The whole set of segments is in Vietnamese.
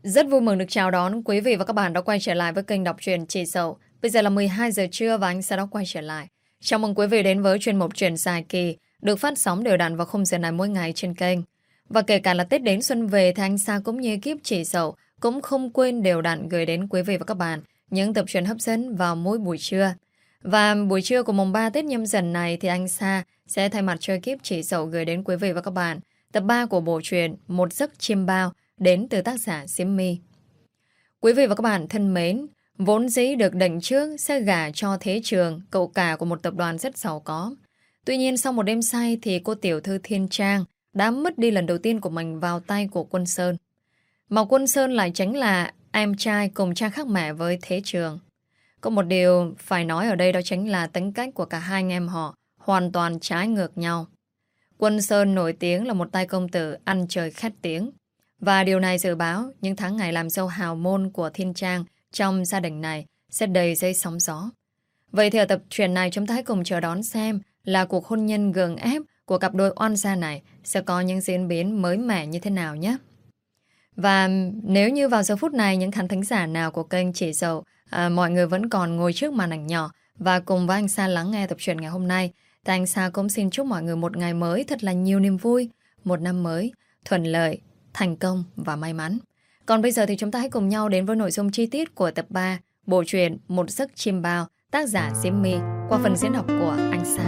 Rất vui mừng được chào đón quý vị và các bạn đã quay trở lại với kênh đọc truyện Chị Dậu. Bây giờ là 12 giờ trưa và anh sẽ đã quay trở lại. Chào mừng quý vị đến với chuyên mục truyện dài kỳ được phát sóng đều đặn vào khung giờ này mỗi ngày trên kênh. Và kể cả là Tết đến xuân về thì anh Sa cũng như ekip Chị Dậu cũng không quên đều đặn gửi đến quý vị và các bạn những tập truyện hấp dẫn vào mỗi buổi trưa. Và buổi trưa của mùng 3 Tết Nhâm Dần này thì anh Sa sẽ thay mặt cho ekip Chị Dậu gửi đến quý vị và các bạn tập 3 của bộ truyện Một Giấc Chiêm Bao đến từ tác giả Diễm My. Quý vị và các bạn thân mến, vốn dĩ được định trước sẽ gả cho Thế Trường, cậu cả của một tập đoàn rất giàu có. Tuy nhiên sau một đêm say thì cô tiểu thư Thiên Trang đã mất đi lần đầu tiên của mình vào tay của Quân Sơn. Mà Quân Sơn lại chính là em trai cùng cha khác mẹ với Thế Trường. Có một điều phải nói ở đây đó chính là tính cách của cả hai anh em họ hoàn toàn trái ngược nhau. Quân Sơn nổi tiếng là một tay công tử ăn chơi khét tiếng. Và điều này dự báo những tháng ngày làm dâu hào môn của Thiên Trang trong gia đình này sẽ đầy dây sóng gió. Vậy thì ở tập truyện này chúng ta hãy cùng chờ đón xem là cuộc hôn nhân gượng ép của cặp đôi oan gia này sẽ có những diễn biến mới mẻ như thế nào nhé. Và nếu như vào giờ phút này những khán thính giả nào của kênh Chị Dậu mọi người vẫn còn ngồi trước màn ảnh nhỏ và cùng với anh Sa lắng nghe tập truyện ngày hôm nay, thì anh Sa cũng xin chúc mọi người một ngày mới thật là nhiều niềm vui, một năm mới thuận lợi, thành công và may mắn. Còn bây giờ thì chúng ta hãy cùng nhau đến với nội dung chi tiết của tập 3 bộ truyện Một Giấc Chiêm Bao tác giả Diễm My qua phần diễn đọc của anh Sa.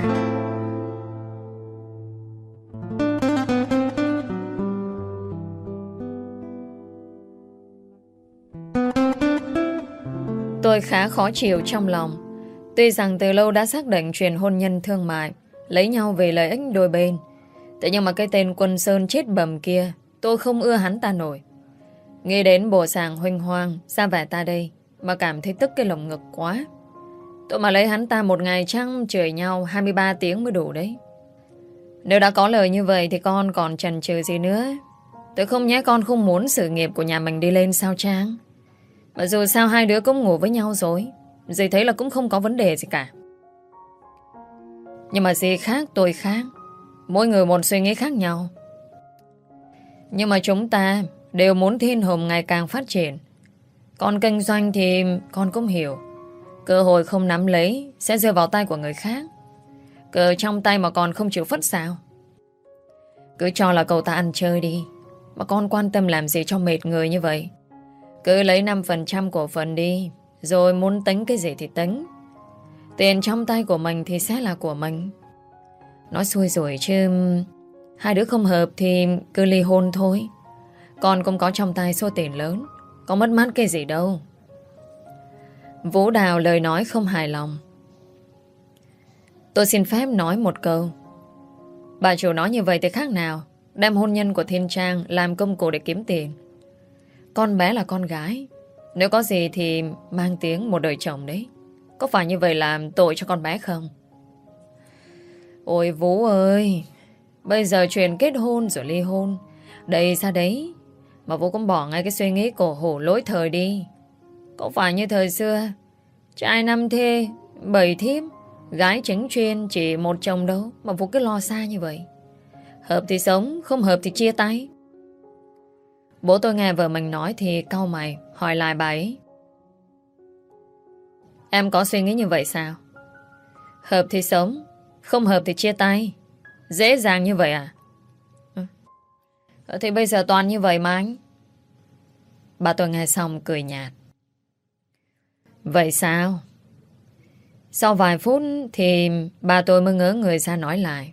Tôi khá khó chịu trong lòng. Tuy rằng từ lâu đã xác định chuyện hôn nhân thương mại, lấy nhau về lợi ích đôi bên. Thế nhưng mà cái tên Quân Sơn chết bầm kia, tôi không ưa hắn ta nổi. Nghĩ đến bộ sàng huênh hoang ra vẻ ta đây mà cảm thấy tức cái lồng ngực quá. Tôi mà lấy hắn ta một ngày trăng chửi nhau 23 tiếng mới đủ đấy. Nếu đã có lời như vậy thì con còn chần chừ gì nữa. Tôi không nhé, con không muốn sự nghiệp của nhà mình đi lên sao Trang. Mà dù sao hai đứa cũng ngủ với nhau rồi, dì thấy là cũng không có vấn đề gì cả. Nhưng mà dì khác tôi khác, mỗi người một suy nghĩ khác nhau. Nhưng mà chúng ta đều muốn Thiên Hùng ngày càng phát triển. Còn kinh doanh thì con cũng hiểu, cơ hội không nắm lấy sẽ rơi vào tay của người khác. Cờ trong tay mà còn không chịu phất sao. Cứ cho là cậu ta ăn chơi đi, mà con quan tâm làm gì cho mệt người như vậy. Cứ lấy 5% cổ phần đi, rồi muốn tính cái gì thì tính. Tiền trong tay của mình thì sẽ là của mình. Nói xui rồi chứ hai đứa không hợp thì cứ ly hôn thôi. Con cũng có trong tay số tiền lớn, có mất mát cái gì đâu. Vũ Đào lời nói không hài lòng. Tôi xin phép nói một câu. Bà chủ nói như vậy thì khác nào đem hôn nhân của Thiên Trang làm công cụ để kiếm tiền. Con bé là con gái, nếu có gì thì mang tiếng một đời chồng đấy. Có phải như vậy làm tội cho con bé không? Ôi Vũ ơi, bây giờ chuyện kết hôn rồi ly hôn đây ra đấy, mà Vũ cũng bỏ ngay cái suy nghĩ cổ hủ lỗi thời đi. Có phải như thời xưa trai năm thê bảy thiếp, gái chính chuyên chỉ một chồng đâu mà Vũ cứ lo xa như vậy. Hợp thì sống, không hợp thì chia tay. Bố tôi nghe vợ mình nói thì cau mày hỏi lại bà ấy. Em có suy nghĩ như vậy sao? Hợp thì sống, không hợp thì chia tay. Dễ dàng như vậy à? Thì bây giờ toàn như vậy mà anh. Bà tôi nghe xong cười nhạt. Vậy sao? Sau vài phút thì bà tôi mới ngỡ người ra nói lại.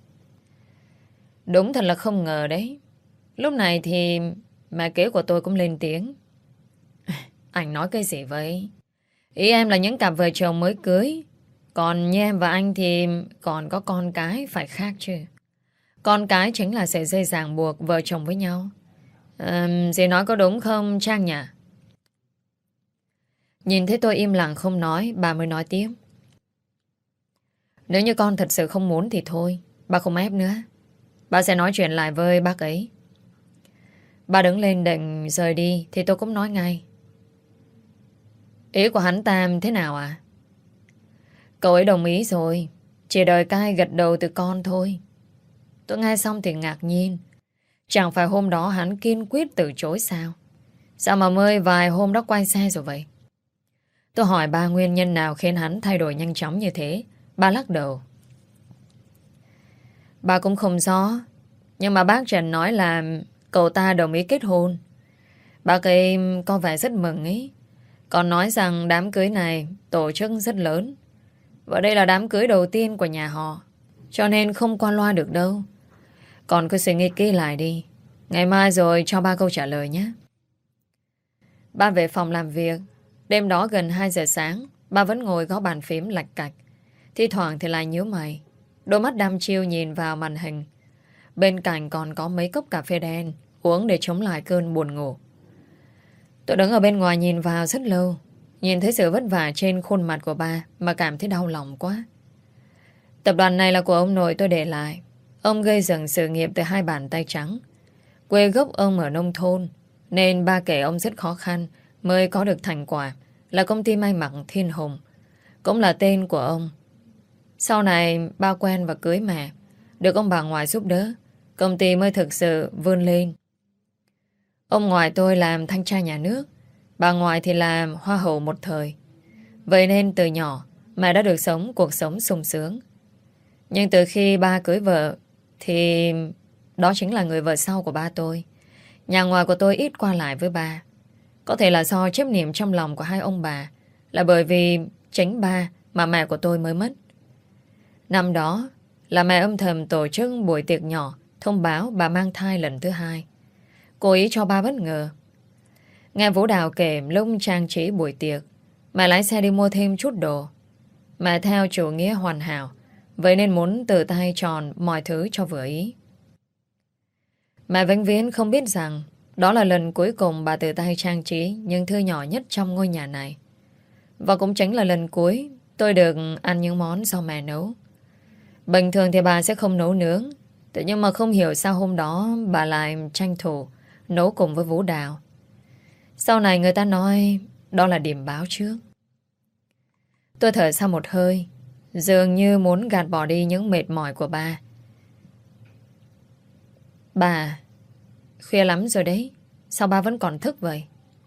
Đúng thật là không ngờ đấy. Lúc này thì mẹ kế của tôi cũng lên tiếng. Anh nói cái gì vậy? Ý em là những cặp vợ chồng mới cưới. Còn như em và anh thì còn có con cái phải khác chứ. Con cái chính là sợi dây ràng buộc vợ chồng với nhau. Dì nói có đúng không Trang nhỉ? Nhìn thấy tôi im lặng không nói, bà mới nói tiếp. Nếu như con thật sự không muốn thì thôi, bà không ép nữa. Bà sẽ nói chuyện lại với bác ấy. Bà đứng lên định rời đi thì tôi cũng nói ngay. Ý của hắn Tam thế nào à? Cậu ấy đồng ý rồi, chỉ đợi cai gật đầu từ con thôi. Tôi nghe xong thì ngạc nhiên. Chẳng phải hôm đó hắn kiên quyết từ chối sao? Sao mà mới vài hôm đó quay xe rồi vậy? Tôi hỏi ba nguyên nhân nào khiến hắn thay đổi nhanh chóng như thế. Ba lắc đầu. Ba cũng không rõ. Nhưng mà bác Trần nói là cậu ta đồng ý kết hôn. Bác ấy có vẻ rất mừng ấy. Còn nói rằng đám cưới này tổ chức rất lớn. Và đây là đám cưới đầu tiên của nhà họ. Cho nên không qua loa được đâu. Còn cứ suy nghĩ kỹ lại đi. Ngày mai rồi cho ba câu trả lời nhé. Ba về phòng làm việc. Đêm đó gần 2 giờ sáng, ba vẫn ngồi gõ bàn phím lạch cạch. Thi thoảng thì lại nhíu mày. Đôi mắt đăm chiêu nhìn vào màn hình. Bên cạnh còn có mấy cốc cà phê đen uống để chống lại cơn buồn ngủ. Tôi đứng ở bên ngoài nhìn vào rất lâu. Nhìn thấy sự vất vả trên khuôn mặt của ba mà cảm thấy đau lòng quá. Tập đoàn này là của ông nội tôi để lại. Ông gây dựng sự nghiệp từ 2 bàn tay trắng. Quê gốc ông ở nông thôn, nên ba kể ông rất khó khăn mới có được thành quả là công ty may mặc Thiên Hùng. Cũng là tên của ông. Sau này ba quen và cưới mẹ, được ông bà ngoại giúp đỡ, công ty mới thực sự vươn lên. Ông ngoại tôi làm thanh tra nhà nước, bà ngoại thì làm hoa hậu một thời. Vậy nên từ nhỏ mẹ đã được sống cuộc sống sung sướng. Nhưng từ khi ba cưới vợ thì đó chính là người vợ sau của ba tôi. Nhà ngoài của tôi ít qua lại với ba. Có thể là do chấp niệm trong lòng của hai ông bà, là bởi vì chính ba mà mẹ của tôi mới mất. Năm đó là mẹ âm thầm tổ chức buổi tiệc nhỏ thông báo bà mang thai lần thứ 2. Cố ý cho ba bất ngờ. Nghe Vũ Đào kể lúc trang trí buổi tiệc, mẹ lái xe đi mua thêm chút đồ. Mẹ theo chủ nghĩa hoàn hảo, vậy nên muốn tự tay tròn mọi thứ cho vừa ý. Mẹ vĩnh viễn không biết rằng đó là lần cuối cùng bà tự tay trang trí những thứ nhỏ nhất trong ngôi nhà này. Và cũng chính là lần cuối tôi được ăn những món do mẹ nấu. Bình thường thì bà sẽ không nấu nướng. Thế nhưng mà không hiểu sao hôm đó bà lại tranh thủ nấu cùng với Vũ Đào. Sau này người ta nói đó là điểm báo trước. Tôi thở ra một hơi, dường như muốn gạt bỏ đi những mệt mỏi của ba. Bà, khuya lắm rồi đấy. Sao ba vẫn còn thức vậy?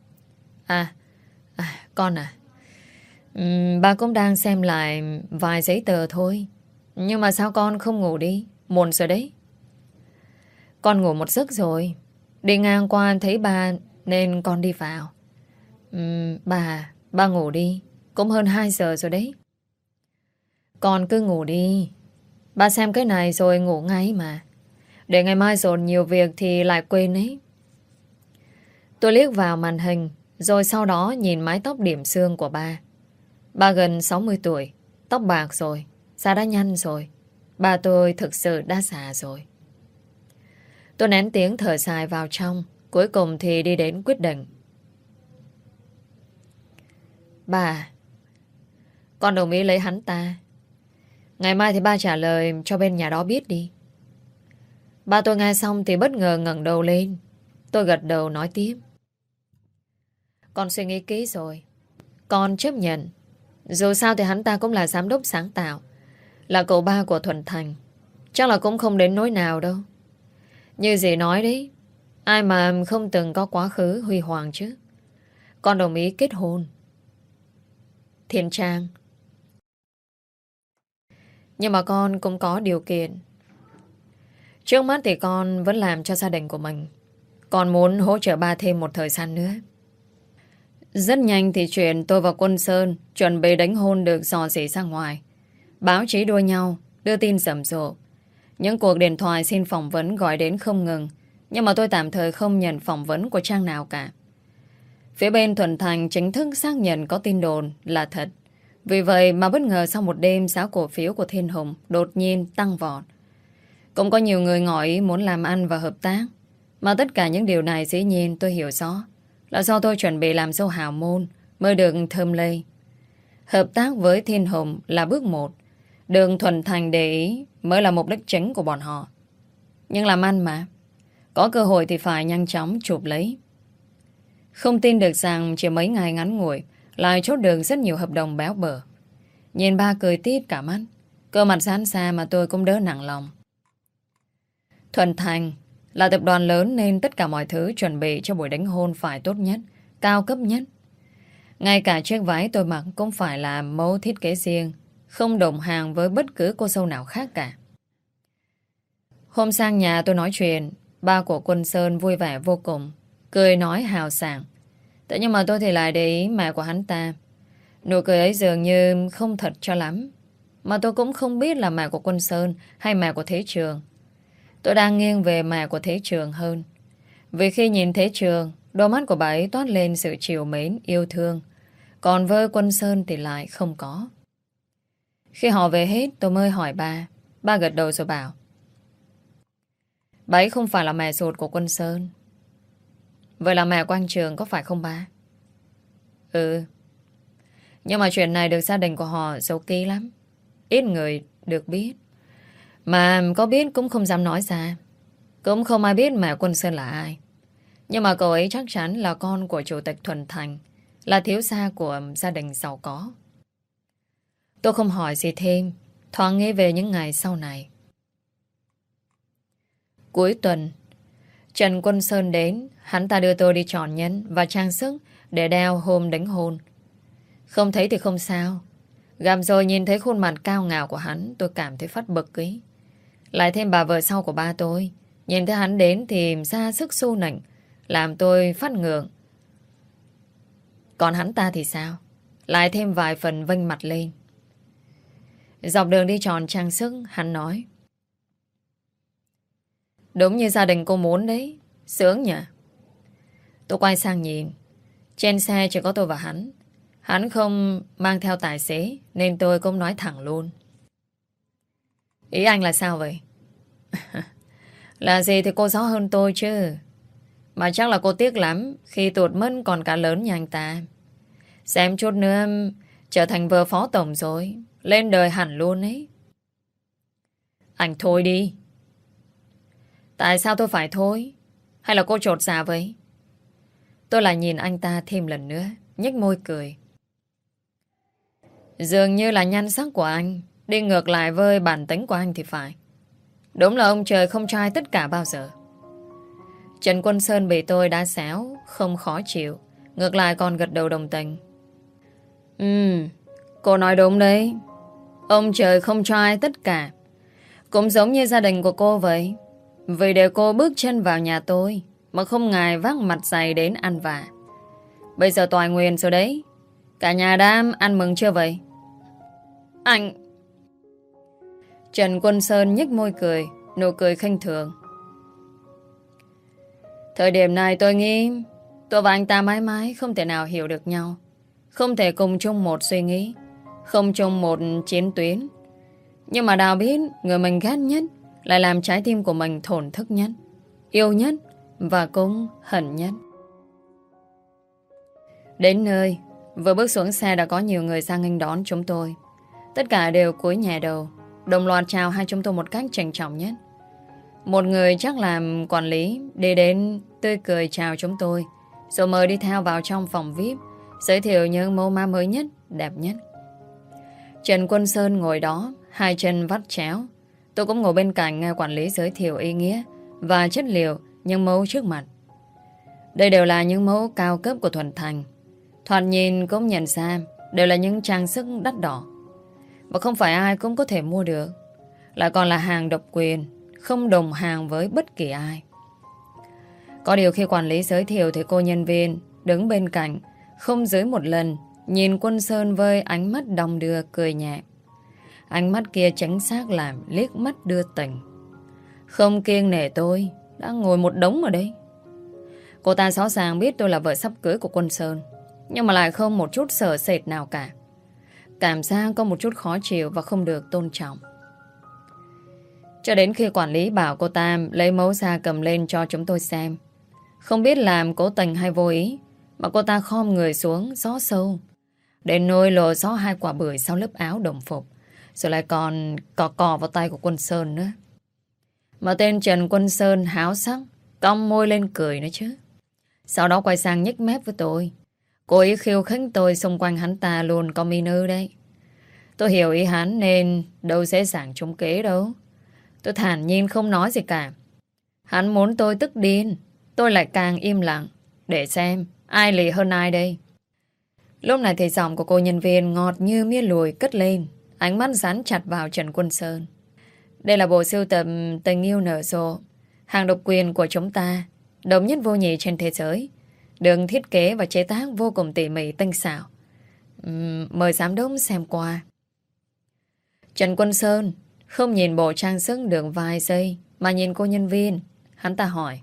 Con à. Ba cũng đang xem lại vài giấy tờ thôi. Nhưng mà sao con không ngủ đi? Muộn rồi đấy. Con ngủ một giấc rồi. Đi ngang qua thấy ba nên con đi vào. Ba ngủ đi. Cũng hơn 2 giờ rồi đấy. Con cứ ngủ đi. Ba xem cái này rồi ngủ ngay mà. Để ngày mai dồn nhiều việc thì lại quên ấy. Tôi liếc vào màn hình, rồi sau đó nhìn mái tóc điểm xương của ba. Ba gần 60 tuổi, tóc bạc rồi, da đã nhăn rồi. Ba tôi thực sự đã già rồi. Tôi nén tiếng thở dài vào trong, cuối cùng thì đi đến quyết định. Ba, con đồng ý lấy hắn ta. Ngày mai thì ba trả lời cho bên nhà đó biết đi. Ba tôi nghe xong thì bất ngờ ngẩng đầu lên. Tôi gật đầu nói tiếp. Con suy nghĩ kỹ rồi. Con chấp nhận. Dù sao thì hắn ta cũng là giám đốc sáng tạo, là cậu ba của Thuận Thành. Chắc là cũng không đến nỗi nào đâu. Như dì nói đấy, ai mà không từng có quá khứ huy hoàng chứ. Con đồng ý kết hôn. Thiên Trang. Nhưng mà con cũng có điều kiện. Trước mắt thì con vẫn làm cho gia đình của mình. Con muốn hỗ trợ ba thêm một thời gian nữa. Rất nhanh thì chuyện tôi và Quân Sơn chuẩn bị đánh hôn được rò rỉ ra ngoài. Báo chí đua nhau, đưa tin rầm rộ. Những cuộc điện thoại xin phỏng vấn gọi đến không ngừng. Nhưng mà tôi tạm thời không nhận phỏng vấn của trang nào cả. Phía bên Thuận Thành chính thức xác nhận có tin đồn là thật. Vì vậy mà bất ngờ sau một đêm giá cổ phiếu của Thiên Hùng đột nhiên tăng vọt. Cũng có nhiều người ngỏ ý muốn làm ăn và hợp tác. Mà tất cả những điều này dĩ nhiên tôi hiểu rõ là do tôi chuẩn bị làm dâu hào môn mới được thơm lây. Hợp tác với Thiên Hùng là bước 1. Đường Thuận Thành để ý mới là mục đích chính của bọn họ. Nhưng làm ăn mà, có cơ hội thì phải nhanh chóng chụp lấy. Không tin được rằng chỉ mấy ngày ngắn ngủi lại chốt được rất nhiều hợp đồng béo bở. Nhìn ba cười tít cả mắt, cơ mặt giãn ra mà tôi cũng đỡ nặng lòng. Thuận Thành Là tập đoàn lớn nên tất cả mọi thứ chuẩn bị cho buổi đính hôn phải tốt nhất, cao cấp nhất. Ngay cả chiếc váy tôi mặc cũng phải là mẫu thiết kế riêng, không đồng hàng với bất cứ cô dâu nào khác cả. Hôm sang nhà tôi nói chuyện, ba của Quân Sơn vui vẻ vô cùng, cười nói hào sảng. Thế nhưng mà tôi thì lại để ý mẹ của hắn ta. Nụ cười ấy dường như không thật cho lắm. Mà tôi cũng không biết là mẹ của Quân Sơn hay mẹ của Thế Trường. Tôi đang nghiêng về mẹ của Thế Trường hơn. Vì khi nhìn Thế Trường, đôi mắt của bà ấy toát lên sự trìu mến, yêu thương. Còn với Quân Sơn thì lại không có. Khi họ về hết tôi mới hỏi ba. Ba gật đầu rồi bảo: bà ấy không phải là mẹ ruột của Quân Sơn. Vậy là mẹ của anh Trường có phải không ba? Ừ. Nhưng mà chuyện này được gia đình của họ giấu kỹ lắm. Ít người được biết. Mà có biết cũng không dám nói ra. Cũng không ai biết mẹ Quân Sơn là ai. Nhưng mà cậu ấy chắc chắn là con của chủ tịch Thuần Thành, là thiếu gia của gia đình giàu có. Tôi không hỏi gì thêm, thoáng nghĩ về những ngày sau này. Cuối tuần, Trần Quân Sơn đến. Hắn ta đưa tôi đi chọn nhẫn và trang sức để đeo hôm đính hôn. Không thấy thì không sao. Gặp rồi nhìn thấy khuôn mặt cao ngạo của hắn, tôi cảm thấy phát bực ý. Lại thêm bà vợ sau của ba tôi, nhìn thấy hắn đến thì ra sức xu nịnh, làm tôi phát ngượng. Còn hắn ta thì sao? Lại thêm vài phần vênh mặt lên. Dọc đường đi chọn trang sức, hắn nói: đúng như gia đình cô muốn đấy. Sướng nhỉ? Tôi quay sang nhìn. Trên xe chỉ có tôi và hắn. Hắn không mang theo tài xế, nên tôi cũng nói thẳng luôn: ý anh là sao vậy? Là gì thì cô rõ hơn tôi chứ. Mà chắc là cô tiếc lắm khi tuột mất còn cả lớn như anh ta. Xem chút nữa trở thành vợ phó tổng rồi, lên đời hẳn luôn ấy. Anh thôi đi. Tại sao tôi phải thôi? Hay là cô chột dạ vậy? Tôi lại nhìn anh ta thêm lần nữa, nhếch môi cười. Dường như là nhan sắc của anh đi ngược lại với bản tính của anh thì phải. Đúng là ông trời không cho ai tất cả bao giờ. Trần Quân Sơn bị tôi đá xéo, không khó chịu, ngược lại còn gật đầu đồng tình. Cô nói đúng đấy. Ông trời không cho ai tất cả. Cũng giống như gia đình của cô vậy. Vì để cô bước chân vào nhà tôi mà không ngại vác mặt dày đến ăn vạ. Bây giờ toại nguyện rồi đấy. Cả nhà đã ăn mừng chưa vậy? Anh... Trần Quân Sơn nhếch môi cười, nụ cười khinh thường. Thời điểm này tôi nghĩ tôi và anh ta mãi mãi không thể nào hiểu được nhau. Không thể cùng chung một suy nghĩ, không chung một chiến tuyến. Nhưng mà Đào biết người mình ghét nhất lại làm trái tim của mình thổn thức nhất, yêu nhất và cũng hận nhất. Đến nơi, vừa bước xuống xe đã có nhiều người sang nghênh đón chúng tôi. Tất cả đều cúi nhẹ đầu, đồng loạt chào hai chúng tôi một cách trịnh trọng nhất. Một người chắc làm quản lý đi đến tươi cười chào chúng tôi, rồi mời đi theo vào trong phòng VIP, giới thiệu những mẫu mã mới nhất, đẹp nhất. Trần Quân Sơn ngồi đó, hai chân vắt chéo. Tôi cũng ngồi bên cạnh nghe quản lý giới thiệu ý nghĩa và chất liệu những mẫu trước mặt. Đây đều là những mẫu cao cấp của Thuần Thành. Thoạt nhìn cũng nhận ra đều là những trang sức đắt đỏ, và không phải ai cũng có thể mua được. Lại còn là hàng độc quyền, không đồng hàng với bất kỳ ai. Có điều khi quản lý giới thiệu thì cô nhân viên đứng bên cạnh không dưới một lần nhìn Quân Sơn với ánh mắt đong đưa cười nhẹ. Ánh mắt kia chính xác làm liếc mắt đưa tình. Không kiêng nể tôi đã ngồi một đống ở đây. Cô ta rõ ràng biết tôi là vợ sắp cưới của Quân Sơn, nhưng mà lại không một chút sợ sệt nào cả. Cảm giác có một chút khó chịu và không được tôn trọng. Cho đến khi quản lý bảo cô ta lấy mẫu ra cầm lên cho chúng tôi xem. Không biết làm cố tình hay vô ý mà cô ta khom người xuống xó sâu, đến nôi lộ xó hai quả bưởi sau lớp áo đồng phục, rồi lại còn cò cò vào tay của Quân Sơn nữa. Mà tên Trần Quân Sơn háo sắc, cong môi lên cười nữa chứ. Sau đó quay sang nhếch mép với tôi, cố ý khiêu khích tôi xung quanh hắn ta luôn có mỹ nữ đấy. Tôi hiểu ý hắn nên đâu dễ dàng trúng kế đâu. Tôi thản nhiên không nói gì cả. Hắn muốn tôi tức điên. Tôi lại càng im lặng. Để xem ai lì hơn ai đây. Lúc này thì giọng của cô nhân viên ngọt như mía lùi cất lên. Ánh mắt dán chặt vào Trần Quân Sơn. Đây là bộ sưu tập Tình Yêu Nở Rộ, hàng độc quyền của chúng ta, độc nhất vô nhị trên thế giới, được thiết kế và chế tác vô cùng tỉ mỉ tinh xảo. Mời giám đốc xem qua. Trần Quân Sơn không nhìn bộ trang sức được vài giây mà nhìn cô nhân viên. Hắn ta hỏi: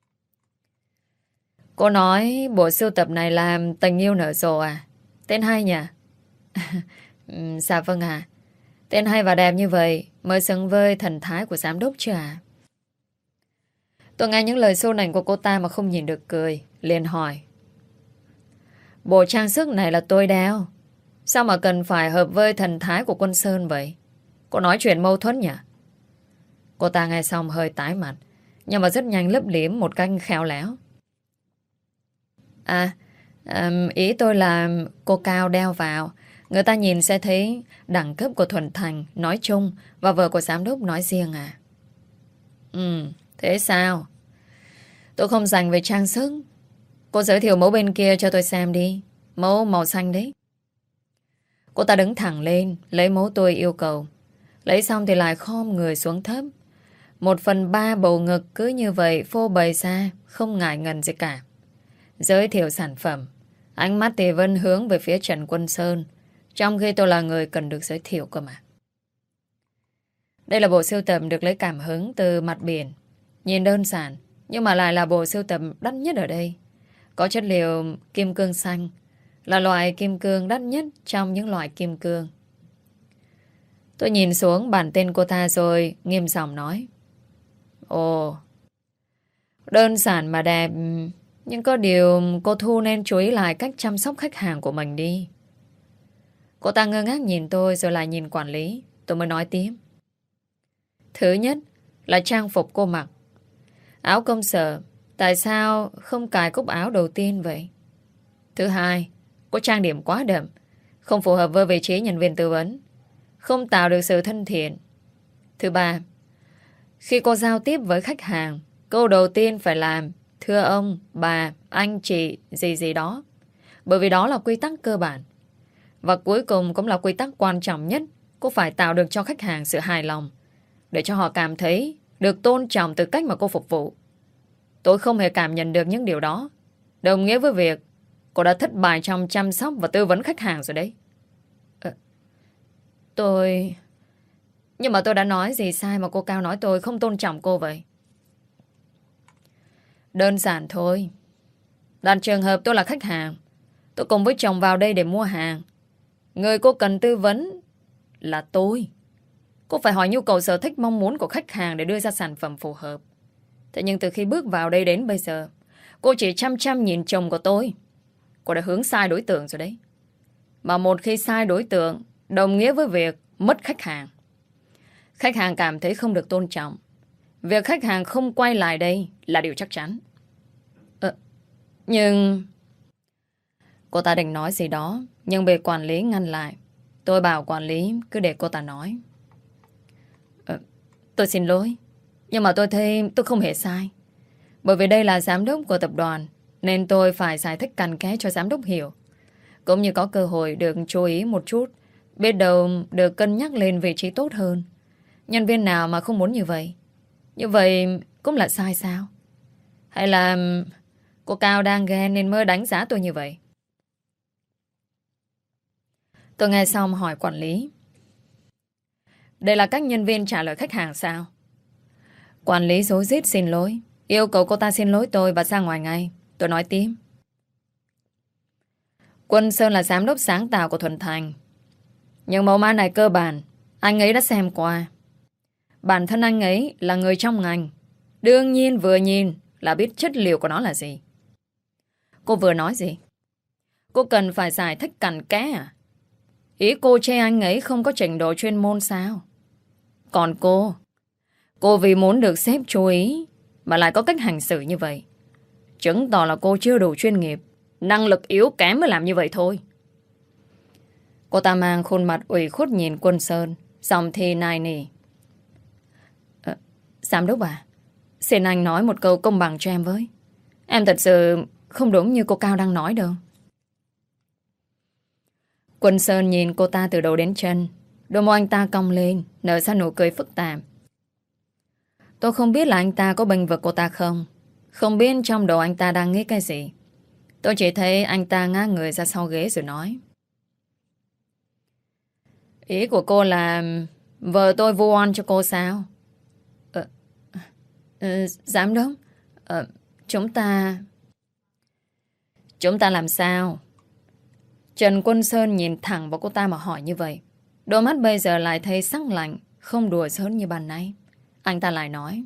Cô nói bộ sưu tập này là Tình Yêu Nở Rộ à? Tên hay nhỉ? Dạ vâng ạ. Tên hay và đẹp như vậy mới xứng với thần thái của giám đốc chứ à? Tôi nghe những lời xô nảnh của cô ta mà không nhìn được cười, liền hỏi: Bộ trang sức này là tôi đeo, sao mà cần phải hợp với thần thái của Quân Sơn vậy? Cô nói chuyện mâu thuẫn nhỉ? Cô ta nghe xong hơi tái mặt, nhưng mà rất nhanh lấp liếm một cách khéo léo. Ý tôi là cô Cao đeo vào, người ta nhìn sẽ thấy đẳng cấp của Thuần Thành nói chung và vợ của giám đốc nói riêng à? Thế sao? Tôi không dành về trang sức. Cô giới thiệu mẫu bên kia cho tôi xem đi. Mẫu màu xanh đấy. Cô ta đứng thẳng lên, lấy mẫu tôi yêu cầu. Lấy xong thì lại khom người xuống thấp. 1/3 bầu ngực cứ như vậy phô bày ra, không ngại ngần gì cả. Giới thiệu sản phẩm, ánh mắt thì vẫn hướng về phía Trần Quân Sơn, trong khi tôi là người cần được giới thiệu cơ mà. Đây là bộ sưu tập được lấy cảm hứng từ mặt biển. Nhìn đơn giản, nhưng mà lại là bộ sưu tập đắt nhất ở đây. Có chất liệu kim cương xanh, là loại kim cương đắt nhất trong những loại kim cương. Tôi nhìn xuống bản tên cô ta rồi nghiêm giọng nói: Ồ, đơn giản mà đẹp. Nhưng có điều cô Thu nên chú ý lại cách chăm sóc khách hàng của mình đi. Cô ta ngơ ngác nhìn tôi rồi lại nhìn quản lý. Tôi mới nói tiếp: Thứ nhất là trang phục cô mặc. Áo công sở, tại sao không cài cúc áo đầu tiên vậy? Thứ hai, cô trang điểm quá đậm, không phù hợp với vị trí nhân viên tư vấn, không tạo được sự thân thiện. Thứ ba, khi cô giao tiếp với khách hàng, câu đầu tiên phải làm thưa ông, bà, anh, chị, gì gì đó. Bởi vì đó là quy tắc cơ bản. Và cuối cùng cũng là quy tắc quan trọng nhất. Cô phải tạo được cho khách hàng sự hài lòng, để cho họ cảm thấy được tôn trọng từ cách mà cô phục vụ. Tôi không hề cảm nhận được những điều đó, đồng nghĩa với việc cô đã thất bại trong chăm sóc và tư vấn khách hàng rồi đấy. Nhưng mà tôi đã nói gì sai mà cô Cao nói tôi không tôn trọng cô vậy? Đơn giản thôi. Đặt trường hợp tôi là khách hàng, tôi cùng với chồng vào đây để mua hàng. Người cô cần tư vấn là tôi. Cô phải hỏi nhu cầu sở thích mong muốn của khách hàng để đưa ra sản phẩm phù hợp. Thế nhưng từ khi bước vào đây đến bây giờ, cô chỉ chăm chăm nhìn chồng của tôi. Cô đã hướng sai đối tượng rồi đấy. Mà một khi sai đối tượng, đồng nghĩa với việc mất khách hàng. Khách hàng cảm thấy không được tôn trọng. Việc khách hàng không quay lại đây là điều chắc chắn. Nhưng... Cô ta định nói gì đó, nhưng bị quản lý ngăn lại. Tôi bảo quản lý cứ để cô ta nói. Tôi xin lỗi, nhưng mà tôi thấy tôi không hề sai. Bởi vì đây là giám đốc của tập đoàn, nên tôi phải giải thích cặn kẽ cho giám đốc hiểu. Cũng như có cơ hội được chú ý một chút, biết đâu được cân nhắc lên vị trí tốt hơn. Nhân viên nào mà không muốn như vậy? Như vậy cũng là sai sao? Hay là cô Cao đang ghen nên mới đánh giá tôi như vậy? Tôi nghe xong hỏi quản lý. Đây là cách nhân viên trả lời khách hàng sao? Quản lý rối rít xin lỗi, yêu cầu cô ta xin lỗi tôi và ra ngoài ngay. Tôi nói tiếp. Quân Sơn là giám đốc sáng tạo của Thuần Thành, nhưng mẫu mã này cơ bản anh ấy đã xem qua. Bản thân anh ấy là người trong ngành, đương nhiên vừa nhìn là biết chất liệu của nó là gì. Cô vừa nói gì? Cô cần phải giải thích cặn kẽ à? Ý cô chê anh ấy không có trình độ chuyên môn sao? Còn cô vì muốn được sếp chú ý mà lại có cách hành xử như vậy, chứng tỏ là cô chưa đủ chuyên nghiệp, năng lực yếu kém mới làm như vậy thôi. Cô ta mang khuôn mặt ủy khuất nhìn Quân Sơn, giọng thì nài nỉ. Giám đốc à, Xin anh nói một câu công bằng cho em với. Em thật sự không đúng như cô Cao đang nói đâu. Quân Sơn nhìn cô ta từ đầu đến chân. Đôi môi anh ta cong lên, nở ra nụ cười phức tạp. Tôi không biết là anh ta có bênh vực cô ta không. Không biết trong đầu anh ta đang nghĩ cái gì. Tôi chỉ thấy anh ta ngã người ra sau ghế rồi nói. Ý của cô là vợ tôi vu oan cho cô sao? Giám đốc, chúng ta... Chúng ta làm sao? Trần Quân Sơn nhìn thẳng vào cô ta mà hỏi như vậy. Đôi mắt bây giờ lại thấy sắc lạnh, không đùa giỡn như ban nãy. Anh ta lại nói.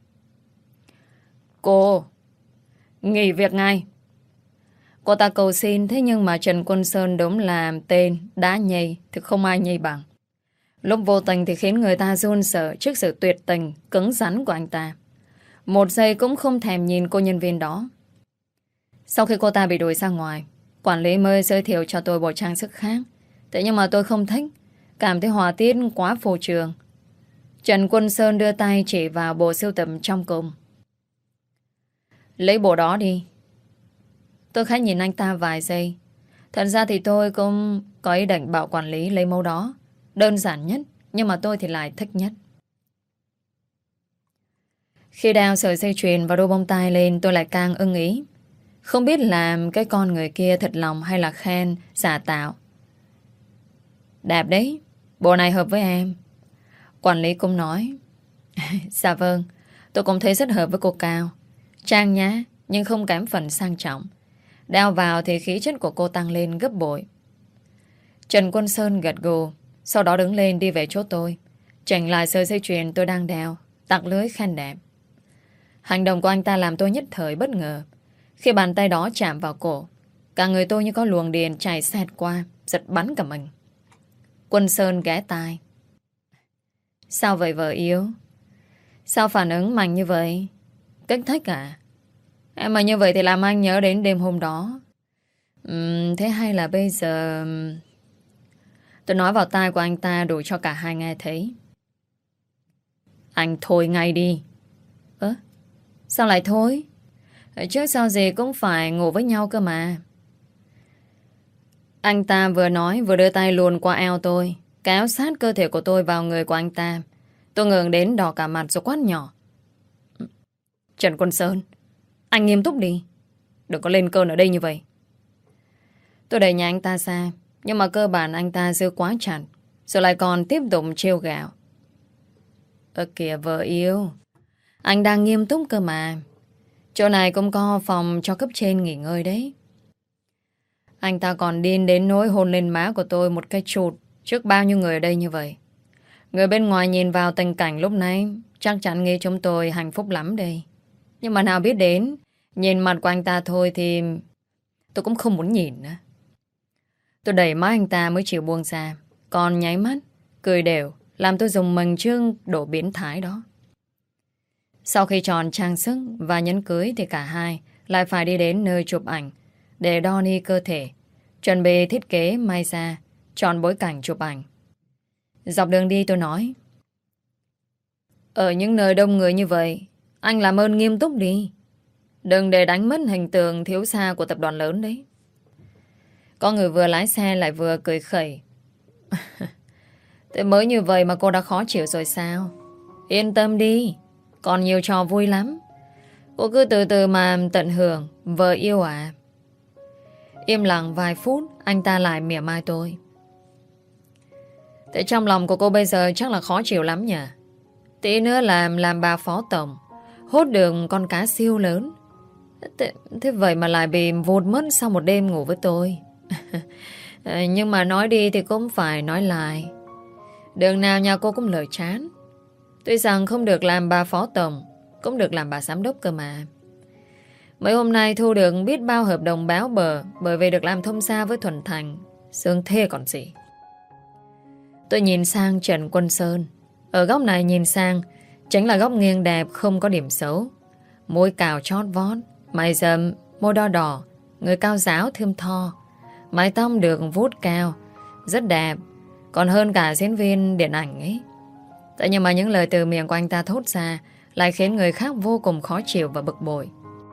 Cô, nghỉ việc ngay. Cô ta cầu xin, thế nhưng mà Trần Quân Sơn đúng là tên đã nhây thì không ai nhây bằng. Lúc vô tình thì khiến người ta run sợ trước sự tuyệt tình, cứng rắn của anh ta. Một giây cũng không thèm nhìn cô nhân viên đó. Sau khi cô ta bị đuổi ra ngoài, quản lý mới giới thiệu cho tôi bộ trang sức khác. Thế nhưng mà tôi không thích, cảm thấy họa tiết quá phô trương. Trần Quân Sơn đưa tay chỉ vào bộ sưu tập trong cùng. Lấy bộ đó đi. Tôi khá nhìn anh ta vài giây. Thật ra thì tôi cũng có ý định bảo quản lý lấy mẫu đó. Đơn giản nhất, nhưng mà tôi thì lại thích nhất. Khi đeo sợi dây chuyền và đôi bông tai lên, tôi lại càng ưng ý. Không biết làm cái con người kia thật lòng hay là khen, giả tạo. Đẹp đấy, bộ này hợp với em. Quản lý cũng nói. Dạ vâng, tôi cũng thấy rất hợp với cô Cao. Trang nhã, nhưng không kém phần sang trọng. Đeo vào thì khí chất của cô tăng lên gấp bội. Trần Quân Sơn gật gù, sau đó đứng lên đi về chỗ tôi. Chỉnh lại sợi dây chuyền tôi đang đeo, tặc lưới khen đẹp. Hành động của anh ta làm tôi nhất thời bất ngờ. Khi bàn tay đó chạm vào cổ, cả người tôi như có luồng điện chảy xẹt qua, giật bắn cả mình. Quân Sơn ghé tai. Sao vậy vợ yêu? Sao phản ứng mạnh như vậy? Kích thích à? Em mà như vậy thì làm anh nhớ đến đêm hôm đó. Thế hay là bây giờ... Tôi nói vào tai của anh ta đủ cho cả hai nghe thấy. Anh thôi ngay đi. Sao lại thôi? Trước sau gì cũng phải ngủ với nhau cơ mà. Anh ta vừa nói vừa đưa tay luồn qua eo tôi, kéo sát cơ thể của tôi vào người của anh ta. Tôi ngừng đến đỏ cả mặt rồi quát nhỏ. Trần Quân Sơn, anh nghiêm túc đi. Đừng có lên cơn ở đây như vậy. Tôi đẩy nhà anh ta xa, nhưng mà cơ bản anh ta giữ quá chặt, rồi lại còn tiếp tục trêu ghẹo. Kìa vợ yêu, anh đang nghiêm túc cơ mà. Chỗ này cũng có phòng cho cấp trên nghỉ ngơi đấy. Anh ta còn điên đến nỗi hôn lên má của tôi một cái chụt trước bao nhiêu người ở đây như vậy. Người bên ngoài nhìn vào tình cảnh lúc này chắc chắn nghĩ chúng tôi hạnh phúc lắm đây. Nhưng mà nào biết đến, nhìn mặt của anh ta thôi thì tôi cũng không muốn nhìn nữa. Tôi đẩy má anh ta mới chịu buông ra, còn nháy mắt, cười đều, làm tôi dùng mình trước độ biến thái đó. Sau khi chọn trang sức và nhẫn cưới thì cả hai lại phải đi đến nơi chụp ảnh để đo ni cơ thể, chuẩn bị thiết kế may ra, chọn bối cảnh chụp ảnh. Dọc đường đi tôi nói. Ở những nơi đông người như vậy, anh làm ơn nghiêm túc đi. Đừng để đánh mất hình tượng thiếu xa của tập đoàn lớn đấy. Có người vừa lái xe lại vừa cười khẩy. Thế mới như vậy mà cô đã khó chịu rồi sao? Yên tâm đi, còn nhiều trò vui lắm. Cô cứ từ từ mà tận hưởng, vợ yêu à. Im lặng vài phút, anh ta lại mỉa mai tôi. Thế trong lòng của cô bây giờ chắc là khó chịu lắm nhỉ? Tí nữa làm bà phó tổng, hốt được con cá siêu lớn. Thế vậy mà lại bị vụt mất sau một đêm ngủ với tôi. Nhưng mà nói đi thì cũng phải nói lại. Đường nào nhà cô cũng lời chán. Tuy rằng không được làm bà phó tổng, cũng được làm bà giám đốc cơ mà. Mấy hôm nay thu được biết bao hợp đồng báo bờ bởi vì được làm thông gia với Thuần Thành. Sướng thê còn gì. Tôi nhìn sang Trần Quân Sơn. Ở góc này nhìn sang chính là góc nghiêng đẹp không có điểm xấu. Môi cào chót vót, mày rậm, môi đo đỏ, người cao giáo thơm tho, mái tóc được vuốt cao, rất đẹp, còn hơn cả diễn viên điện ảnh ấy. Tại nhưng mà những lời từ miệng của anh ta thốt ra lại khiến người khác vô cùng khó chịu và bực bội.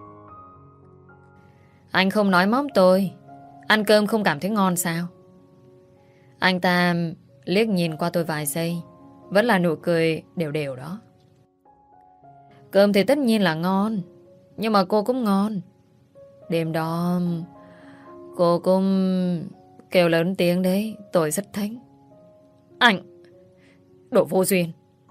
Anh không nói móc tôi. Ăn cơm không cảm thấy ngon sao? Anh ta liếc nhìn qua tôi vài giây, vẫn là nụ cười đều đều đó. Cơm thì tất nhiên là ngon, nhưng mà cô cũng ngon. Đêm đó cô cũng kêu lớn tiếng đấy. Tôi rất thích. Anh đồ vô duyên.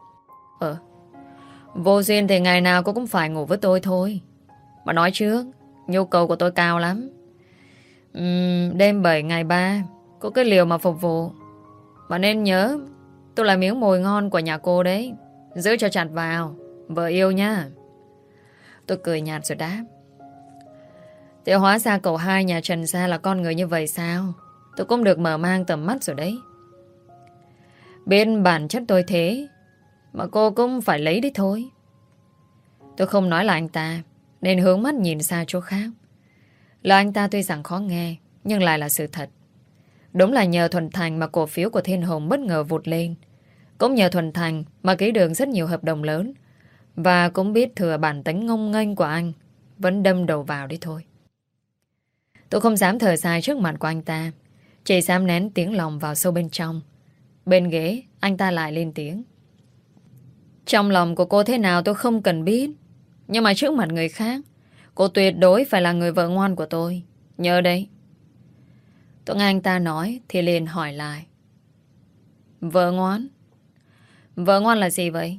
Vô duyên thì ngày nào cô cũng phải ngủ với tôi thôi. Mà nói trước, nhu cầu của tôi cao lắm. Đêm 7 ngày 3 có cái liều mà phục vụ. Mà nên nhớ, tôi là miếng mồi ngon của nhà cô đấy. Giữ cho chặt vào, vợ yêu nha. Tôi cười nhạt rồi đáp. Thì hóa ra cậu hai nhà Trần gia là con người như vậy sao? Tôi cũng được mở mang tầm mắt rồi đấy. Bên bản chất tôi thế, mà cô cũng phải lấy đấy thôi. Tôi không nói là anh ta, nên hướng mắt nhìn xa chỗ khác. Lời anh ta tuy rằng khó nghe, nhưng lại là sự thật. Đúng là nhờ Thuần Thành mà cổ phiếu của Thiên Hồng bất ngờ vụt lên. Cũng nhờ Thuần Thành mà ký được rất nhiều hợp đồng lớn. Và cũng biết thừa bản tính ngông nghênh của anh, vẫn đâm đầu vào đấy thôi. Tôi không dám thở dài trước mặt của anh ta, chỉ dám nén tiếng lòng vào sâu bên trong. Bên ghế, anh ta lại lên tiếng. Trong lòng của cô thế nào tôi không cần biết, nhưng mà trước mặt người khác, cô tuyệt đối phải là người vợ ngoan của tôi. Nhớ đấy. Tôi nghe anh ta nói thì liền hỏi lại. Vợ ngoan? Vợ ngoan là gì vậy?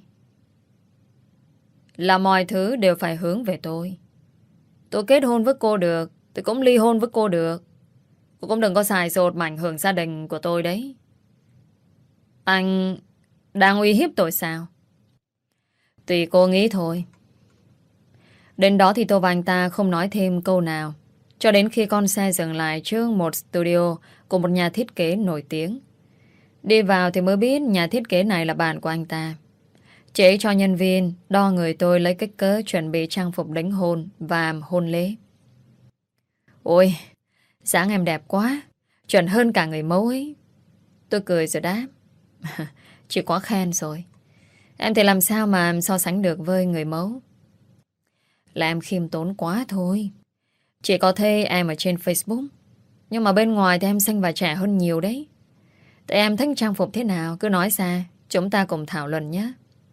Là mọi thứ đều phải hướng về tôi. Tôi kết hôn với cô được, tôi cũng ly hôn với cô được. Cô cũng đừng có xài sột mà ảnh hưởng gia đình của tôi đấy. Anh đang uy hiếp tôi sao? Tùy cô nghĩ thôi. Đến đó thì tôi và anh ta không nói thêm câu nào, cho đến khi con xe dừng lại trước một studio của một nhà thiết kế nổi tiếng. Đi vào thì mới biết nhà thiết kế này là bạn của anh ta. Chế cho nhân viên đo người tôi lấy kích cỡ chuẩn bị trang phục đính hôn và hôn lễ. Ôi, dáng em đẹp quá, chuẩn hơn cả người mẫu ấy. Tôi cười rồi đáp. Chỉ quá khen rồi. Em thì làm sao mà so sánh được với người mẫu? Là em khiêm tốn quá thôi. Chỉ có thấy em ở trên Facebook, nhưng mà bên ngoài thì em xinh và trẻ hơn nhiều đấy. Tại em thích trang phục thế nào cứ nói ra, chúng ta cùng thảo luận nhé.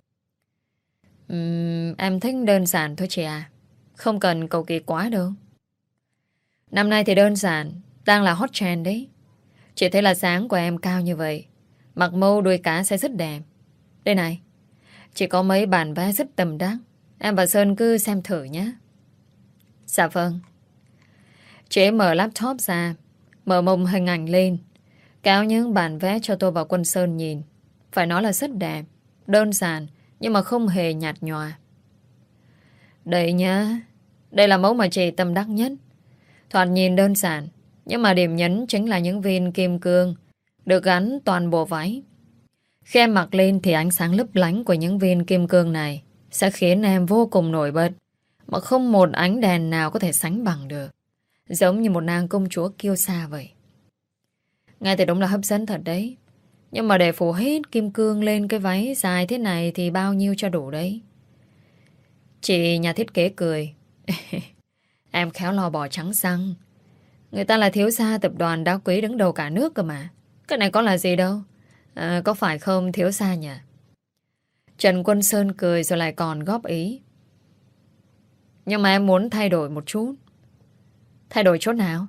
Em thích đơn giản thôi chị à, không cần cầu kỳ quá đâu. Năm nay thì đơn giản đang là hot trend đấy. Chị thấy là dáng của em cao như vậy, mặc mâu đuôi cá sẽ rất đẹp. Đây này, chị có mấy bản vẽ rất tầm đắc. Em và Sơn cứ xem thử nhé. Dạ vâng. Chị mở laptop ra, mở mông hình ảnh lên, kéo những bản vẽ cho tôi và Quân Sơn nhìn. Phải nói là rất đẹp, đơn giản, nhưng mà không hề nhạt nhòa. Đây nhá, đây là mẫu mà chị tâm đắc nhất. Thoạt nhìn đơn giản, nhưng mà điểm nhấn chính là những viên kim cương được gắn toàn bộ váy. Khi em mặc lên thì ánh sáng lấp lánh của những viên kim cương này sẽ khiến em vô cùng nổi bật, mà không một ánh đèn nào có thể sánh bằng được. Giống như một nàng công chúa kiêu sa vậy. Nghe thì đúng là hấp dẫn thật đấy. Nhưng mà để phủ hết kim cương lên cái váy dài thế này thì bao nhiêu cho đủ đấy? Chị nhà thiết kế cười. Em khéo lo bỏ trắng răng. Người ta là thiếu gia tập đoàn đá quý đứng đầu cả nước cơ mà. Cái này có là gì đâu. Có phải không thiếu gia nhỉ? Trần Quân Sơn cười rồi lại còn góp ý. Nhưng mà em muốn thay đổi một chút. Thay đổi chỗ nào?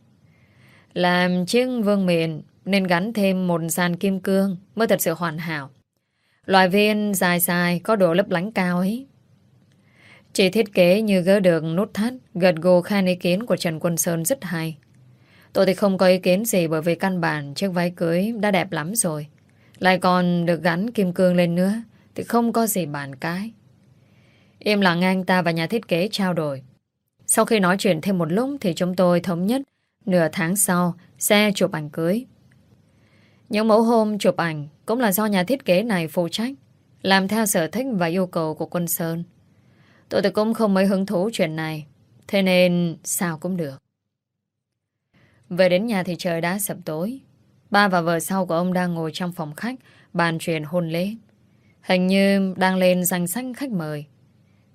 Làm chiếc vương miện nên gắn thêm một dàn kim cương mới thật sự hoàn hảo. Loại viên dài dài có độ lấp lánh cao ấy. Chị thiết kế như gỡ được nút thắt, gật gù khen ý kiến của Trần Quân Sơn rất hay. Tôi thì không có ý kiến gì, bởi vì căn bản chiếc váy cưới đã đẹp lắm rồi. Lại còn được gắn kim cương lên nữa thì không có gì bàn cãi. Im lặng nghe anh ta và nhà thiết kế trao đổi. Sau khi nói chuyện thêm một lúc thì chúng tôi thống nhất nửa tháng sau sẽ chụp ảnh cưới. Những mẫu hôm chụp ảnh cũng là do nhà thiết kế này phụ trách, làm theo sở thích và yêu cầu của Quân Sơn. Tôi thì cũng không mấy hứng thú chuyện này, thế nên sao cũng được. Về đến nhà thì trời đã sập tối. Ba và vợ sau của ông đang ngồi trong phòng khách bàn chuyện hôn lễ. Hình như đang lên danh sách khách mời.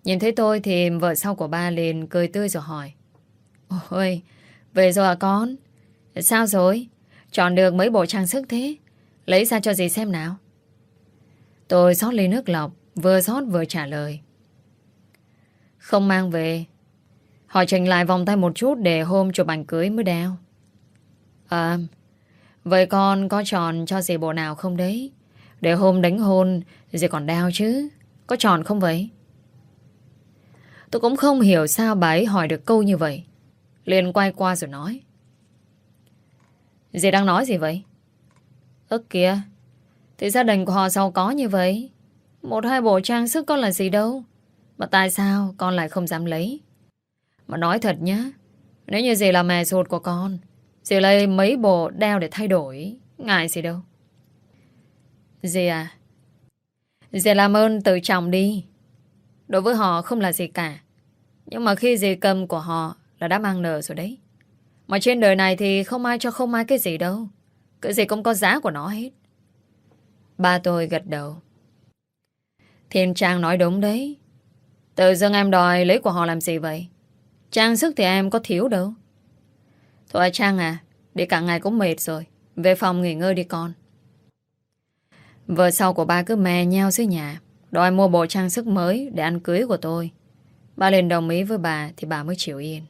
Nhìn thấy tôi thì vợ sau của ba liền cười tươi rồi hỏi. Ôi, về rồi à con? Sao rồi? Chọn được mấy bộ trang sức thế? Lấy ra cho dì xem nào. Tôi xót ly nước lọc, vừa xót vừa trả lời. Không mang về. Họ chỉnh lại vòng tay một chút để hôm chụp ảnh cưới mới đeo. À, vậy con có chọn cho dì bộ nào không đấy? Để hôm đánh hôn dì còn đeo chứ. Có chọn không vậy? Tôi cũng không hiểu sao bà ấy hỏi được câu như vậy. Liền quay qua rồi nói. Dì đang nói gì vậy? Ơ kìa, thì gia đình của họ giàu có như vậy. Một hai bộ trang sức có là gì đâu. Mà tại sao con lại không dám lấy? Mà nói thật nhá, nếu như dì là mẹ ruột của con, dì lấy mấy bộ đeo để thay đổi, ngại gì đâu. Dì à, dì làm ơn tự trọng đi. Đối với họ không là gì cả. Nhưng mà khi dì cầm của họ là đã mang nợ rồi đấy. Mà trên đời này thì không ai cho không ai cái gì đâu. Cái gì cũng có giá của nó hết. Ba tôi gật đầu. Thiên Trang nói đúng đấy. Tự dưng em đòi lấy của họ làm gì vậy? Trang sức thì em có thiếu đâu. Thôi Trang à, đi cả ngày cũng mệt rồi. Về phòng nghỉ ngơi đi con. Vợ sau của ba cứ mè nheo dưới nhà, đòi mua bộ trang sức mới để ăn cưới của tôi. Ba liền đồng ý với bà thì bà mới chịu yên.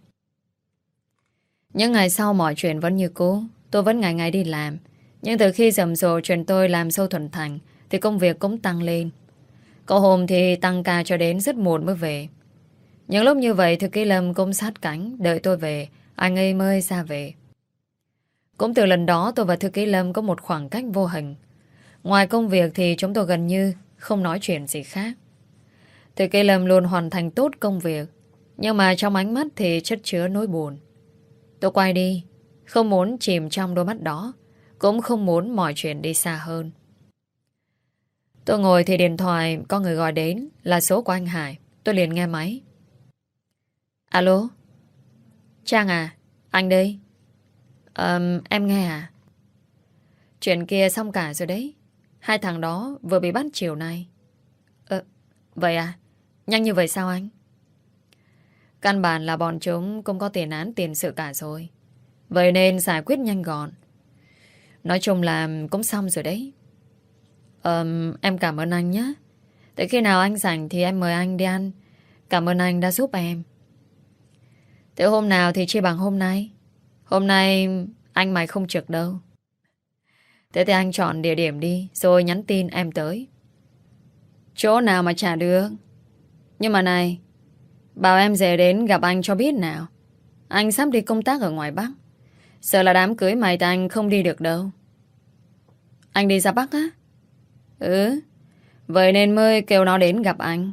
Những ngày sau mọi chuyện vẫn như cũ. Tôi vẫn ngày ngày đi làm. Nhưng từ khi rầm rộ chuyện tôi làm sâu thuần thành thì công việc cũng tăng lên. Có hôm thì tăng ca cho đến rất muộn mới về. Những lúc như vậy Thư ký Lâm cũng sát cánh đợi tôi về. Anh ấy mới ra về. Cũng từ lần đó tôi và Thư ký Lâm có một khoảng cách vô hình. Ngoài công việc thì chúng tôi gần như không nói chuyện gì khác. Thư ký Lâm luôn hoàn thành tốt công việc, nhưng mà trong ánh mắt thì chất chứa nỗi buồn. Tôi quay đi, không muốn chìm trong đôi mắt đó, cũng không muốn mọi chuyện đi xa hơn. Tôi ngồi thì điện thoại có người gọi đến, là số của anh Hải. Tôi liền nghe máy. Alo? Trang à, anh đây. Em nghe à? Chuyện kia xong cả rồi đấy. Hai thằng đó vừa bị bắt chiều nay. Vậy à? Nhanh như vậy sao anh? Căn bản là bọn chúng cũng có tiền án tiền sự cả rồi. Vậy nên giải quyết nhanh gọn. Nói chung là cũng xong rồi đấy. Em cảm ơn anh nhé. Tới khi nào anh rảnh thì em mời anh đi ăn. Cảm ơn anh đã giúp em. Thế hôm nào thì chia bằng hôm nay. Hôm nay anh mày không trực đâu. Thế thì anh chọn địa điểm đi, rồi nhắn tin em tới. Chỗ nào mà trả được. Nhưng mà này, bảo em về đến gặp anh cho biết nào. Anh sắp đi công tác ở ngoài Bắc. Sợ là đám cưới mày thì anh không đi được đâu. Anh đi ra Bắc á? Ừ. Vậy nên mới kêu nó đến gặp anh.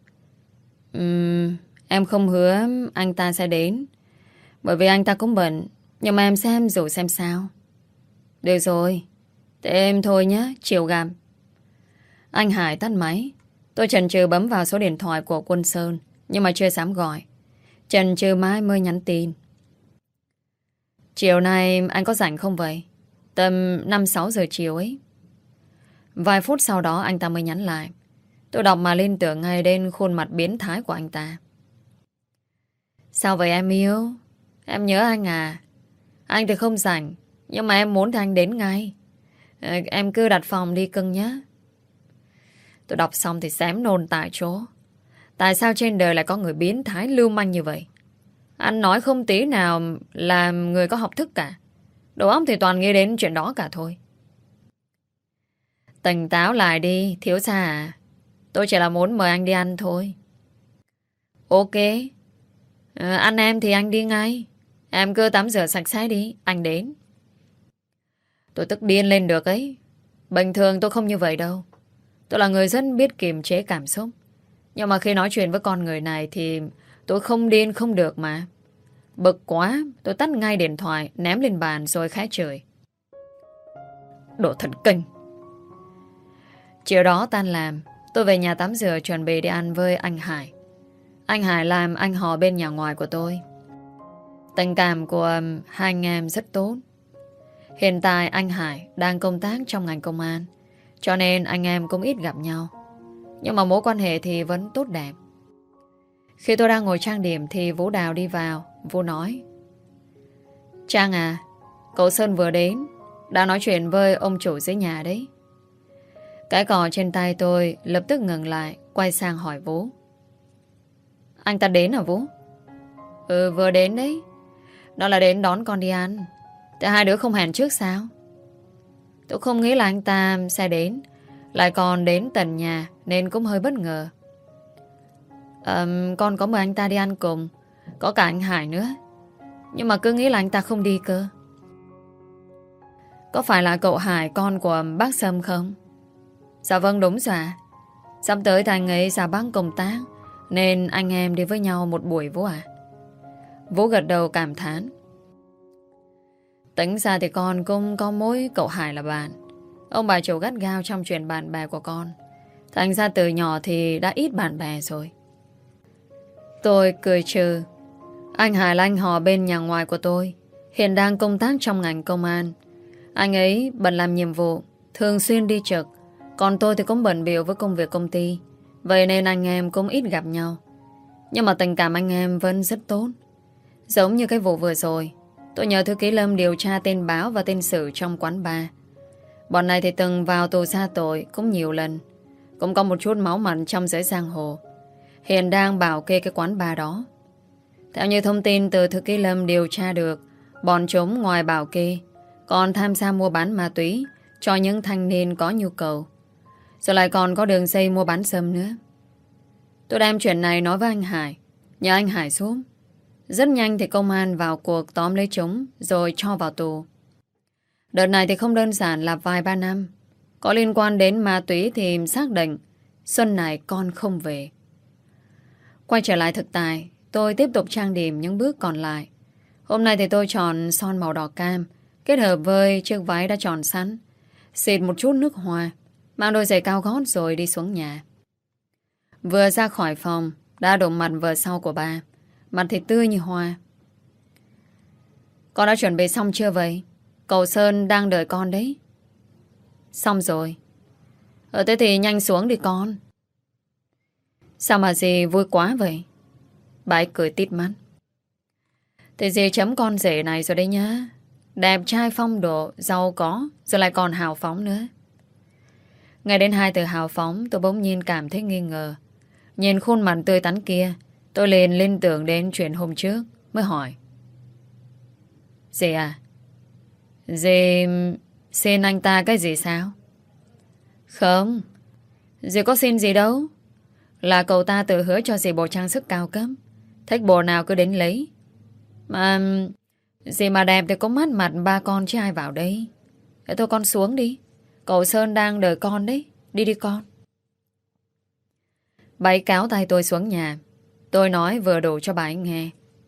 Em không hứa anh ta sẽ đến, bởi vì anh ta cũng bận. Nhưng mà em xem rồi xem sao. Được rồi, thế em thôi nhé, chiều gặp. Anh Hải tắt máy. Tôi chần chừ bấm vào số điện thoại của Quân Sơn, nhưng mà chưa dám gọi. Chần chừ mãi mới nhắn tin. Chiều nay anh có rảnh không vậy? Tầm 5-6 giờ chiều ấy. Vài phút sau đó anh ta mới nhắn lại. Tôi đọc mà liên tưởng ngay đến khuôn mặt biến thái của anh ta. Sao vậy em yêu? Em nhớ anh à? Anh thì không rảnh, nhưng mà em muốn thì anh đến ngay. Em cứ đặt phòng đi cưng nhé. Tôi đọc xong thì xém nôn tại chỗ. Tại sao trên đời lại có người biến thái lưu manh như vậy? Anh nói không tí nào là người có học thức cả. Đầu óc thì toàn nghĩ đến chuyện đó cả thôi. Tỉnh táo lại đi, thiếu gia à. Tôi chỉ là muốn mời anh đi ăn thôi. Ok. Ăn em thì anh đi ngay. Em cứ tắm rửa sạch sẽ đi, anh đến. Tôi tức điên lên được ấy. Bình thường tôi không như vậy đâu. Tôi là người rất biết kiềm chế cảm xúc. Nhưng mà khi nói chuyện với con người này thì tôi không điên không được mà. Bực quá, tôi tắt ngay điện thoại, ném lên bàn rồi khẽ chửi. Đồ thần kinh. Chiều đó tan làm, tôi về nhà tắm rửa chuẩn bị đi ăn với anh Hải. Anh Hải làm anh họ bên nhà ngoài của tôi. Tình cảm của hai anh em rất tốt. Hiện tại anh Hải đang công tác trong ngành công an, cho nên anh em cũng ít gặp nhau. Nhưng mà mối quan hệ thì vẫn tốt đẹp. Khi tôi đang ngồi trang điểm thì Vũ Đào đi vào. Vũ nói: Trang à, cậu Sơn vừa đến, đang nói chuyện với ông chủ dưới nhà đấy. Cái cò trên tay tôi lập tức ngừng lại, quay sang hỏi Vũ: Anh ta đến hả Vũ? Ừ, vừa đến đấy. Đó là đến đón con đi ăn. Thế hai đứa không hẹn trước sao? Tôi không nghĩ là anh ta sẽ đến, lại còn đến tận nhà, nên cũng hơi bất ngờ. Con có mời anh ta đi ăn cùng, có cả anh Hải nữa, nhưng mà cứ nghĩ là anh ta không đi cơ. Có phải là cậu Hải con của bác Sâm không? Dạ vâng, đúng rồi ạ. Sắp tới thì anh ấy ra Bắc công tác, nên anh em đi với nhau một buổi Vũ ạ. Vũ gật đầu cảm thán. Tính ra thì con cũng có mối cậu Hải là bạn. Ông bà chủ gắt gao trong chuyện bạn bè của con, thành ra từ nhỏ thì đã ít bạn bè rồi. Tôi cười trừ. Anh Hải là anh họ bên nhà ngoài của tôi, hiện đang công tác trong ngành công an. Anh ấy bận làm nhiệm vụ, thường xuyên đi trực, còn tôi thì cũng bận bịu với công việc công ty. Vậy nên anh em cũng ít gặp nhau. Nhưng mà tình cảm anh em vẫn rất tốt. Giống như cái vụ vừa rồi, tôi nhờ thư ký Lâm điều tra tên báo và tên sử trong quán bar. Bọn này thì từng vào tù xa tội cũng nhiều lần, cũng có một chút máu mặn trong giới giang hồ. Hiện đang bảo kê cái quán bar đó. Theo như thông tin từ thư ký Lâm điều tra được, bọn chúng ngoài bảo kê còn tham gia mua bán ma túy cho những thanh niên có nhu cầu, rồi lại còn có đường dây mua bán sâm nữa. Tôi đem chuyện này nói với anh Hải, nhờ anh Hải giúp. Rất nhanh thì công an vào cuộc tóm lấy chúng rồi cho vào tù. Đợt này thì không đơn giản là vài ba năm. Có liên quan đến ma túy thì xác định xuân này con không về. Quay trở lại thực tại, tôi tiếp tục trang điểm những bước còn lại. Hôm nay thì tôi chọn son màu đỏ cam, kết hợp với chiếc váy đã chọn sẵn, xịt một chút nước hoa, mang đôi giày cao gót rồi đi xuống nhà. Vừa ra khỏi phòng, đã đụng mặt vợ sau của bà, mặt thì tươi như hoa. Con đã chuẩn bị xong chưa vậy? Cậu Sơn đang đợi con đấy. Xong rồi. Thế thì nhanh xuống đi con. Sao mà dì vui quá vậy? Bà ấy cười tít mắt. Thì dì chấm con rể này rồi đấy nhá. Đẹp trai phong độ, giàu có, rồi lại còn hào phóng nữa. Ngay đến hai từ hào phóng, tôi bỗng nhiên cảm thấy nghi ngờ. Nhìn khuôn mặt tươi tắn kia, tôi liền liên tưởng đến chuyện hôm trước, mới hỏi: Dì à, dì xin anh ta cái gì sao? Không, dì có xin gì đâu. Là cậu ta tự hứa cho dì bộ trang sức cao cấp, thích bộ nào cứ đến lấy. Mà dì mà đẹp thì có mắt mặt ba con chứ ai vào đây. Thế thôi con xuống đi, cậu Sơn đang đợi con đấy. Đi đi con. Bà ấy cáo tay tôi xuống nhà. Tôi nói vừa đủ cho bà ấy nghe.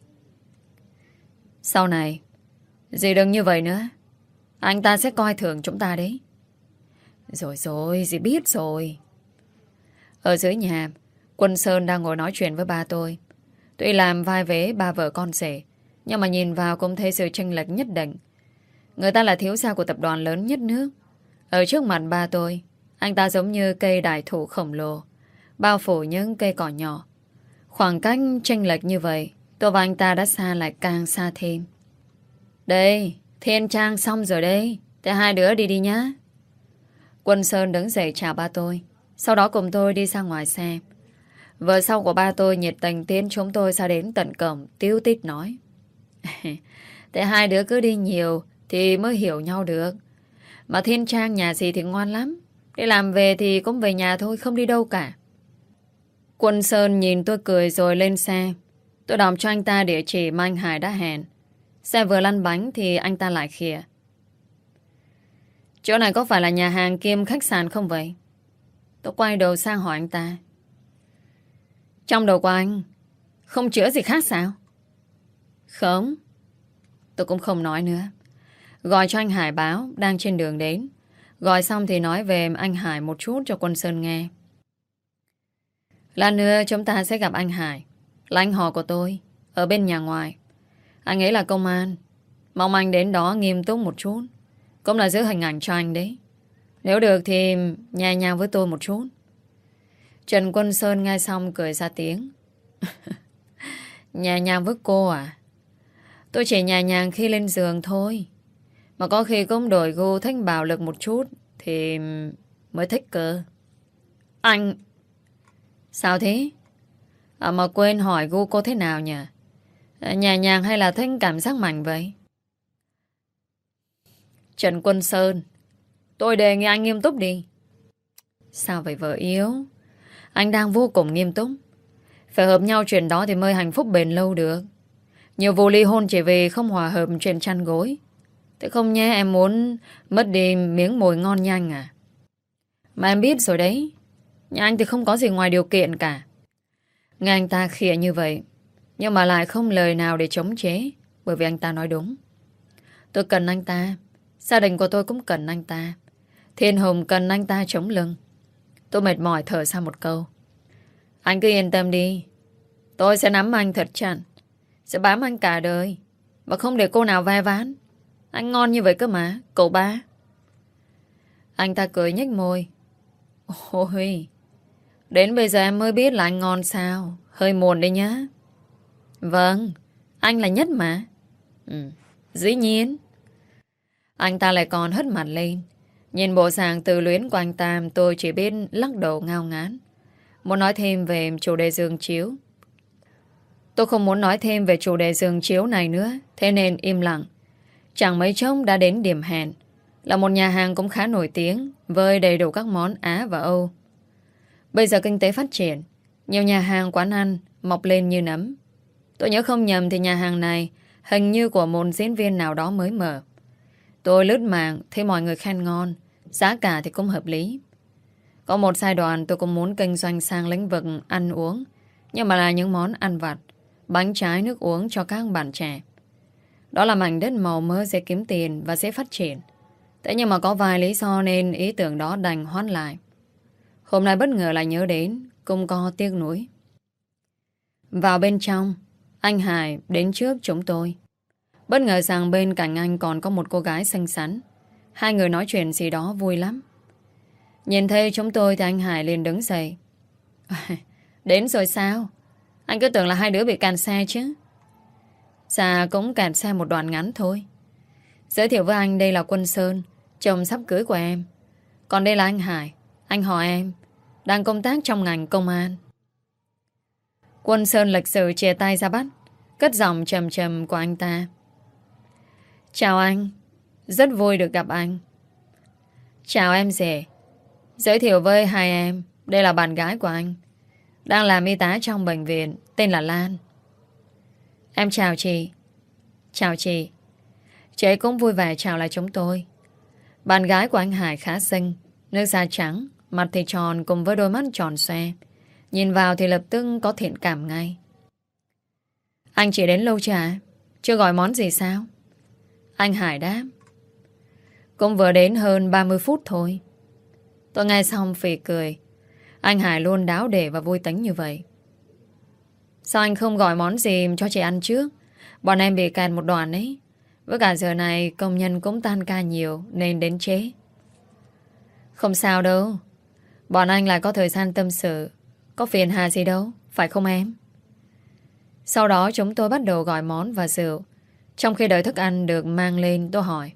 Sau này dì đừng như vậy nữa, anh ta sẽ coi thường chúng ta đấy. Rồi rồi, dì biết rồi. Ở dưới nhà, Quân Sơn đang ngồi nói chuyện với ba tôi. Tuy làm vai vế ba vợ con rể, nhưng mà nhìn vào cũng thấy sự chênh lệch nhất định. Người ta là thiếu gia của tập đoàn lớn nhất nước. Ở trước mặt ba tôi, anh ta giống như cây đại thụ khổng lồ, bao phủ những cây cỏ nhỏ. Khoảng cách chênh lệch như vậy, tôi và anh ta đã xa lại càng xa thêm. Đây, Thiên Trang xong rồi đây. Thế hai đứa đi đi nhá. Quân Sơn đứng dậy chào ba tôi, sau đó cùng tôi đi ra ngoài xe. Vợ sau của ba tôi nhiệt tình tiến chúng tôi ra đến tận cổng, tíu tít nói: Thế hai đứa cứ đi nhiều thì mới hiểu nhau được. Mà Thiên Trang nhà gì thì ngoan lắm, đi làm về thì cũng về nhà thôi, không đi đâu cả. Quân Sơn nhìn tôi cười rồi lên xe. Tôi đọc cho anh ta địa chỉ mà anh Hải đã hẹn. Xe vừa lăn bánh thì anh ta lại khịa: Chỗ này có phải là nhà hàng kiêm khách sạn không vậy? Tôi quay đầu sang hỏi anh ta: Trong đầu của anh không chữa gì khác sao? Không. Tôi cũng không nói nữa. Gọi cho anh Hải báo đang trên đường đến. Gọi xong thì nói về anh Hải một chút cho Quân Sơn nghe. Lát nữa chúng ta sẽ gặp anh Hải, là anh họ của tôi, ở bên nhà ngoài. Anh ấy là công an, mong anh đến đó nghiêm túc một chút, cũng là giữ hình ảnh cho anh đấy. Nếu được thì nhẹ nhàng với tôi một chút. Trần Quân Sơn nghe xong cười ra tiếng. Nhẹ nhàng với cô à? Tôi chỉ nhẹ nhàng khi lên giường thôi. Mà có khi cũng đổi gu thích bạo lực một chút thì mới thích cơ. Anh... Sao thế? Mà quên hỏi gu cô thế nào nhỉ? Nhẹ nhàng hay là thích cảm giác mạnh vậy? Trần Quân Sơn, tôi đề nghị anh nghiêm túc đi. Sao vậy vợ yếu? Anh đang vô cùng nghiêm túc. Phải hợp nhau chuyện đó thì mới hạnh phúc bền lâu được. Nhiều vụ ly hôn chỉ vì không hòa hợp chuyện chăn gối. Thế không nhé, em muốn mất đi miếng mồi ngon nhanh à? Mà em biết rồi đấy, nhà anh thì không có gì ngoài điều kiện cả. Nghe anh ta khịa như vậy, nhưng mà lại không lời nào để chống chế. Bởi vì anh ta nói đúng. Tôi cần anh ta, gia đình của tôi cũng cần anh ta. Thiên Hùng cần anh ta chống lưng. Tôi mệt mỏi thở ra một câu. Anh cứ yên tâm đi, tôi sẽ nắm anh thật chặt, sẽ bám anh cả đời, và không để cô nào ve ván. Anh ngon như vậy cơ mà, cậu ba. Anh ta cười nhếch môi. Ôi, đến bây giờ em mới biết là anh ngon sao. Hơi muộn đấy nhá. Vâng, anh là nhất mà. Dĩ nhiên. Anh ta lại còn hất mặt lên. Nhìn bộ dạng tự luyến của anh ta, tôi chỉ biết lắc đầu ngao ngán. Muốn nói thêm về chủ đề giường chiếu. Tôi không muốn nói thêm về chủ đề giường chiếu này nữa, thế nên im lặng. Chẳng mấy chốc đã đến điểm hẹn. Là một nhà hàng cũng khá nổi tiếng, với đầy đủ các món Á và Âu. Bây giờ kinh tế phát triển, nhiều nhà hàng quán ăn mọc lên như nấm. Tôi nhớ không nhầm thì nhà hàng này hình như của một diễn viên nào đó mới mở. Tôi lướt mạng thấy mọi người khen ngon, giá cả thì cũng hợp lý. Có một giai đoạn tôi cũng muốn kinh doanh sang lĩnh vực ăn uống, nhưng mà là những món ăn vặt, bánh trái nước uống cho các bạn trẻ. Đó là mảnh đất màu mỡ dễ kiếm tiền và dễ phát triển. Thế nhưng mà có vài lý do nên ý tưởng đó đành hoãn lại. Hôm nay bất ngờ lại nhớ đến, cũng có tiếc nuối. Vào bên trong, anh Hải đến trước chúng tôi. Bất ngờ rằng bên cạnh anh còn có một cô gái xinh xắn. Hai người nói chuyện gì đó vui lắm. Nhìn thấy chúng tôi thì anh Hải liền đứng dậy. Đến rồi sao? Anh cứ tưởng là hai đứa bị càn xe chứ. Dạ cũng càn xe một đoạn ngắn thôi. Giới thiệu với anh, đây là Quân Sơn, chồng sắp cưới của em. Còn đây là anh Hải, anh họ em, đang công tác trong ngành công an. Quân Sơn lịch sự chìa tay ra bắt, cất giọng trầm trầm của anh ta. Chào anh, rất vui được gặp anh. Chào em rể. Giới thiệu với hai em, đây là bạn gái của anh, đang làm y tá trong bệnh viện, tên là Lan. Em chào chị. Chào chị. Chị ấy cũng vui vẻ chào lại chúng tôi. Bạn gái của anh Hải khá xinh, nước da trắng, mặt thì tròn cùng với đôi mắt tròn xoe. Nhìn vào thì lập tức có thiện cảm ngay. Anh chỉ đến lâu chưa ạ? Chưa gọi món gì sao? Anh Hải đáp. Cũng vừa đến hơn 30 phút thôi. Tôi nghe xong phì cười. Anh Hải luôn đáo để và vui tính như vậy. Sao anh không gọi món gì cho chị ăn trước? Bọn em bị kẹt một đoạn ấy. Với cả giờ này công nhân cũng tan ca nhiều nên đến trễ. Không sao đâu. Bọn anh lại có thời gian tâm sự. Có phiền hà gì đâu, phải không em? Sau đó chúng tôi bắt đầu gọi món và rượu. Trong khi đợi thức ăn được mang lên, tôi hỏi.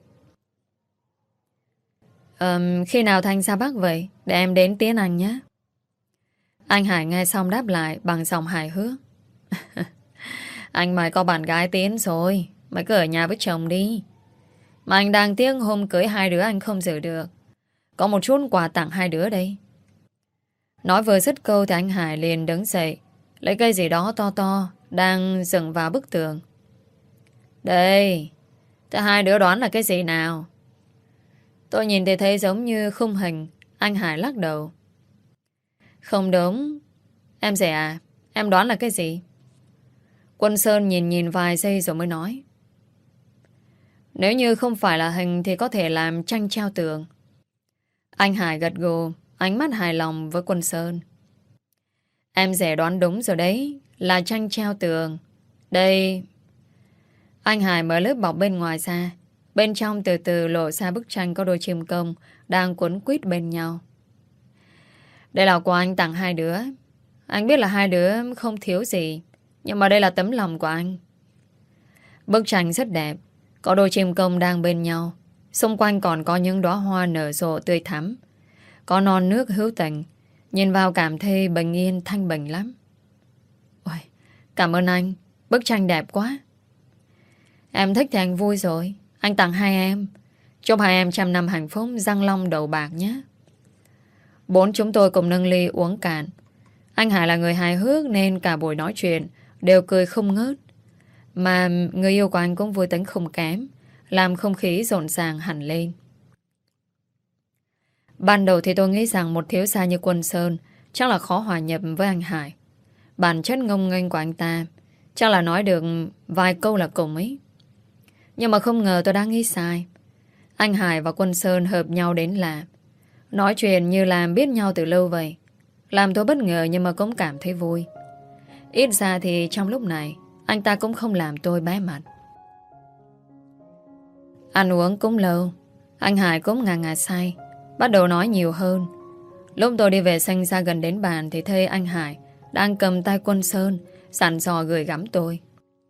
Khi nào Thanh ra Bắc vậy? Để em đến tiễn anh nhé. Anh Hải nghe xong đáp lại bằng giọng hài hước. Anh mày có bạn gái tiến rồi, mày cứ ở nhà với chồng đi. Mà anh đang tiếc hôm cưới hai đứa anh không giữ được. Có một chút quà tặng hai đứa đây. Nói vừa dứt câu thì anh Hải liền đứng dậy, lấy cây gì đó to to đang dựng vào bức tường. Đây, thế hai đứa đoán là cái gì nào? Tôi nhìn thì thấy giống như khung hình. Anh Hải lắc đầu. Không đúng. Em rể à, em đoán là cái gì? Quân Sơn nhìn vài giây rồi mới nói. Nếu như không phải là hình thì có thể làm tranh treo tường. Anh Hải gật gù, ánh mắt hài lòng với Quân Sơn. Em rể đoán đúng rồi đấy, là tranh treo tường. Đây. Anh Hải mở lớp bọc bên ngoài ra. Bên trong từ từ lộ ra bức tranh có đôi chim công đang quấn quýt bên nhau. Đây là quà anh tặng hai đứa. Anh biết là hai đứa không thiếu gì, Nhưng mà đây là tấm lòng của anh. Bức tranh rất đẹp. Có đôi chim công đang bên nhau. Xung quanh còn có những đóa hoa nở rộ tươi thắm. Có non nước hữu tình. Nhìn vào cảm thấy bình yên thanh bình lắm. Ôi, cảm ơn anh. Bức tranh đẹp quá. Em thích thì anh vui rồi. Anh tặng hai em. Chúc hai em trăm năm hạnh phúc, răng long đầu bạc nhé. Bốn chúng tôi cùng nâng ly uống cạn. Anh Hải là người hài hước nên cả buổi nói chuyện đều cười không ngớt. Mà người yêu của anh cũng vui tính không kém, làm không khí rộn ràng hẳn lên. Ban đầu thì tôi nghĩ rằng một thiếu gia như Quân Sơn chắc là khó hòa nhập với anh Hải. Bản chất ngông nghênh của anh ta chắc là nói được vài câu là cùng ấy. Nhưng mà không ngờ tôi đã nghĩ sai. Anh Hải và Quân Sơn hợp nhau đến lạ. Nói chuyện như làm biết nhau từ lâu vậy. Làm tôi bất ngờ nhưng mà cũng cảm thấy vui. Ít ra thì trong lúc này anh ta cũng không làm tôi bé mặt. Ăn uống cũng lâu. Anh Hải cũng ngà ngà say, bắt đầu nói nhiều hơn. Lúc tôi đi về sanh ra gần đến bàn thì thấy anh Hải đang cầm tay Quân Sơn, dặn dò gửi gắm tôi.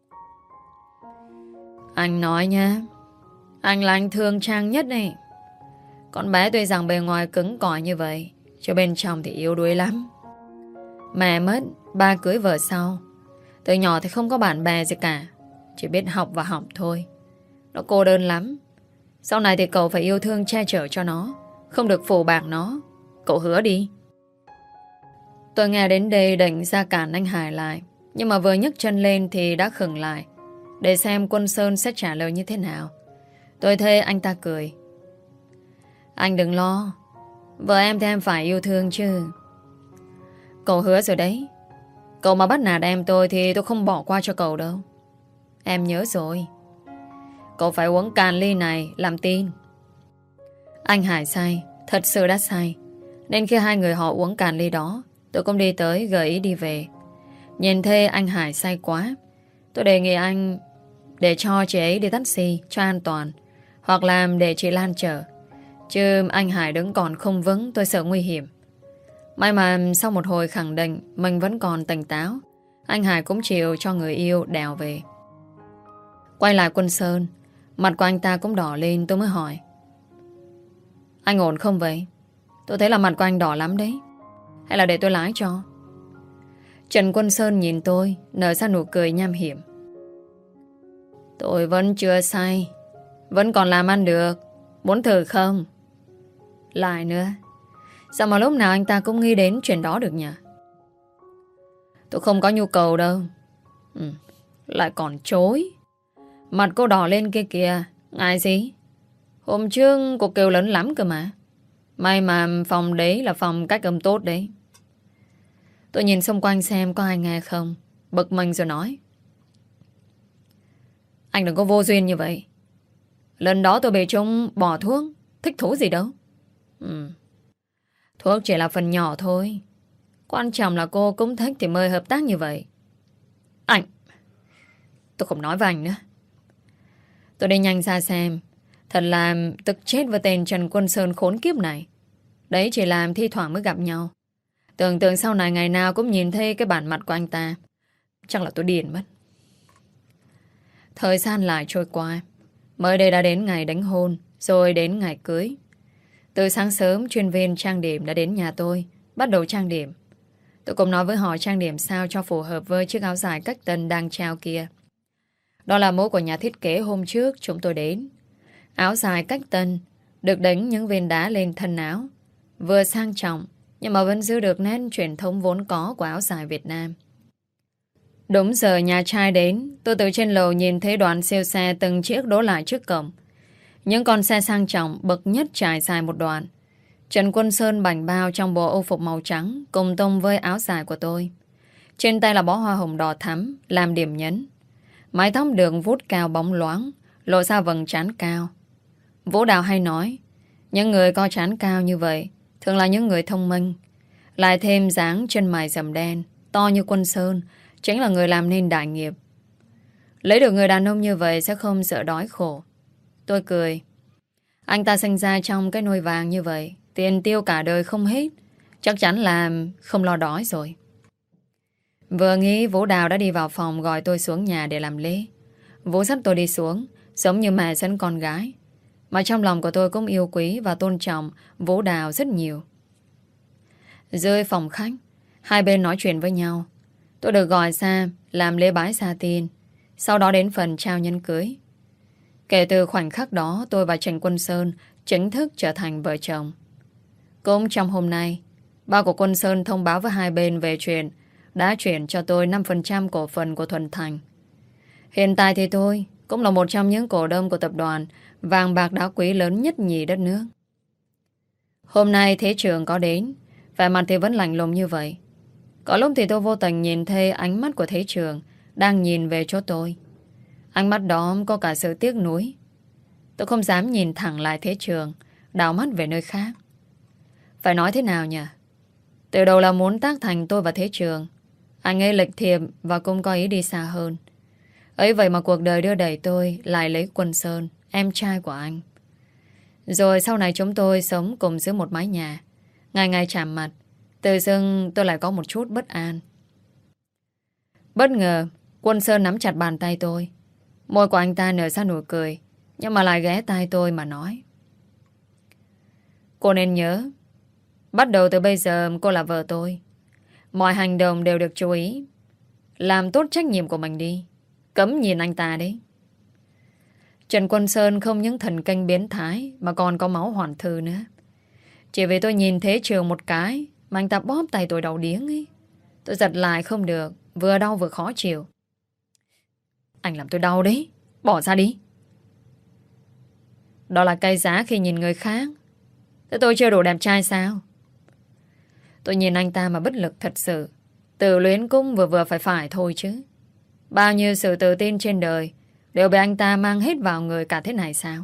Anh nói nha, anh là anh thương Trang nhất này. Con bé tuy rằng bề ngoài cứng cỏi như vậy, chứ bên trong thì yếu đuối lắm. Mẹ mất, ba cưới vợ sau. Từ nhỏ thì không có bạn bè gì cả, chỉ biết học và học thôi. Nó cô đơn lắm. Sau này thì cậu phải yêu thương che chở cho nó, không được phù bạc nó. Cậu hứa đi. Tôi nghe đến đây định ra cản anh Hải lại, nhưng mà vừa nhấc chân lên thì đã khựng lại để xem Quân Sơn sẽ trả lời như thế nào. Tôi thấy anh ta cười. Anh đừng lo, vợ em thì em phải yêu thương chứ. Cậu hứa rồi đấy. Cậu mà bắt nạt em thì tôi không bỏ qua cho cậu đâu. Em nhớ rồi. Cậu phải uống cạn ly này làm tin. Anh Hải say, thật sự đã say. Nên khi hai người họ uống cạn ly đó, tôi cũng đi tới gợi ý đi về. Nhìn thấy anh Hải say quá, tôi đề nghị anh để cho chị ấy đi taxi cho an toàn, hoặc làm để chị Lan chở. Chứ anh Hải đứng còn không vững, tôi sợ nguy hiểm. May mà sau một hồi khẳng định mình vẫn còn tỉnh táo, anh Hải cũng chịu cho người yêu đèo về. Quay lại Quân Sơn, mặt của anh ta cũng đỏ lên. Tôi mới hỏi, anh ổn không vậy? Tôi thấy là mặt của anh đỏ lắm đấy. Hay là để tôi lái cho? Trần Quân Sơn nhìn tôi, nở ra nụ cười nham hiểm. Tôi vẫn chưa say, vẫn còn làm ăn được. Muốn thử không? Lại nữa, sao mà lúc nào anh ta cũng nghĩ đến chuyện đó được nhỉ? Tôi không có nhu cầu đâu. Lại còn chối. Mặt cô đỏ lên kia kìa. Ngại gì? Hôm trước cô kêu lớn lắm cơ mà. May mà phòng đấy là phòng cách âm tốt đấy. Tôi nhìn xung quanh xem có ai nghe không, bực mình rồi nói. Anh đừng có vô duyên như vậy. Lần đó tôi bị chúng bỏ thuốc, thích thú gì đâu. Thuốc chỉ là phần nhỏ thôi. Quan trọng là cô cũng thích thì mời hợp tác như vậy. Anh, tôi không nói với anh nữa. Tôi đi nhanh ra xem. Thật là tức chết với tên Trần Quân Sơn khốn kiếp này. Đấy chỉ làm thi thoảng mới gặp nhau. Tưởng tượng sau này ngày nào cũng nhìn thấy cái bản mặt của anh ta. Chắc là tôi điên mất. Thời gian lại trôi qua. Mới đây đã đến ngày đính hôn, rồi đến ngày cưới. Từ sáng sớm, chuyên viên trang điểm đã đến nhà tôi, bắt đầu trang điểm. Tôi cũng nói với họ trang điểm sao cho phù hợp với chiếc áo dài cách tân đang treo kia. Đó là mẫu của nhà thiết kế hôm trước chúng tôi đến. Áo dài cách tân, được đánh những viên đá lên thân áo. Vừa sang trọng, nhưng mà vẫn giữ được nét truyền thống vốn có của áo dài Việt Nam. Đúng giờ nhà trai đến, tôi từ trên lầu nhìn thấy đoàn siêu xe từng chiếc đỗ lại trước cổng. Những con xe sang trọng bậc nhất trải dài một đoạn. Trần Quân Sơn bảnh bao trong bộ âu phục màu trắng cùng tông với áo dài của tôi. Trên tay là bó hoa hồng đỏ thắm làm điểm nhấn. Mái tóc được vuốt cao bóng loáng, lộ ra vầng trán cao. Vũ Đào hay nói, những người có trán cao như vậy thường là những người thông minh. Lại thêm dáng chân mày rậm đen, to như Quân Sơn, chính là người làm nên đại nghiệp. Lấy được người đàn ông như vậy sẽ không sợ đói khổ. Tôi cười. Anh ta sinh ra trong cái nồi vàng như vậy, tiền tiêu cả đời không hết, chắc chắn là không lo đói rồi. Vừa nghĩ Vũ Đào đã đi vào phòng gọi tôi xuống nhà để làm lễ. Vũ dắt tôi đi xuống, giống như mẹ dẫn con gái. Mà trong lòng của tôi cũng yêu quý và tôn trọng Vũ Đào rất nhiều. Dưới phòng khách, hai bên nói chuyện với nhau. Tôi được gọi ra làm lễ bái sa tiên, sau đó đến phần trao nhẫn cưới. Kể từ khoảnh khắc đó, tôi và Trần Quân Sơn chính thức trở thành vợ chồng. Cũng trong hôm nay, ba của Quân Sơn thông báo với hai bên về chuyện đã chuyển cho tôi 5% cổ phần của Thuần Thành. Hiện tại thì tôi cũng là một trong những cổ đông của tập đoàn vàng bạc đá quý lớn nhất nhì đất nước. Hôm nay Thế Trường có đến, vẻ mặt thì vẫn lạnh lùng như vậy. Có lúc thì tôi vô tình nhìn thấy ánh mắt của Thế Trường đang nhìn về chỗ tôi. Ánh mắt đó có cả sự tiếc nuối. Tôi không dám nhìn thẳng lại Thế Trường, đảo mắt về nơi khác. Phải nói thế nào nhỉ? Từ đầu là muốn tác thành tôi và Thế Trường. Anh ấy lệch thiệp và cũng có ý đi xa hơn. Ấy vậy mà cuộc đời đưa đẩy tôi lại lấy Quân Sơn, em trai của anh. Rồi sau này chúng tôi sống cùng dưới một mái nhà. Ngày ngày chạm mặt, tự dưng tôi lại có một chút bất an. Bất ngờ, Quân Sơn nắm chặt bàn tay tôi. Môi của anh ta nở ra nụ cười, nhưng mà lại ghé tai tôi mà nói: Cô nên nhớ, bắt đầu từ bây giờ cô là vợ tôi. Mọi hành động đều được chú ý. Làm tốt trách nhiệm của mình đi. Cấm nhìn anh ta đấy. Trần Quân Sơn không những thần kinh biến thái mà còn có máu hoàn thư nữa. Chỉ vì tôi nhìn Thế Trường một cái mà anh ta bóp tay tôi đau điếng ấy. Tôi giật lại không được, vừa đau vừa khó chịu. Anh làm tôi đau đấy, bỏ ra đi. Đó là cái giá khi nhìn người khác. Thế tôi chưa đủ đẹp trai sao? Tôi nhìn anh ta mà bất lực thật sự. Tự luyến cũng vừa vừa phải thôi chứ. Bao nhiêu sự tự tin trên đời đều bị anh ta mang hết vào người cả thế này sao?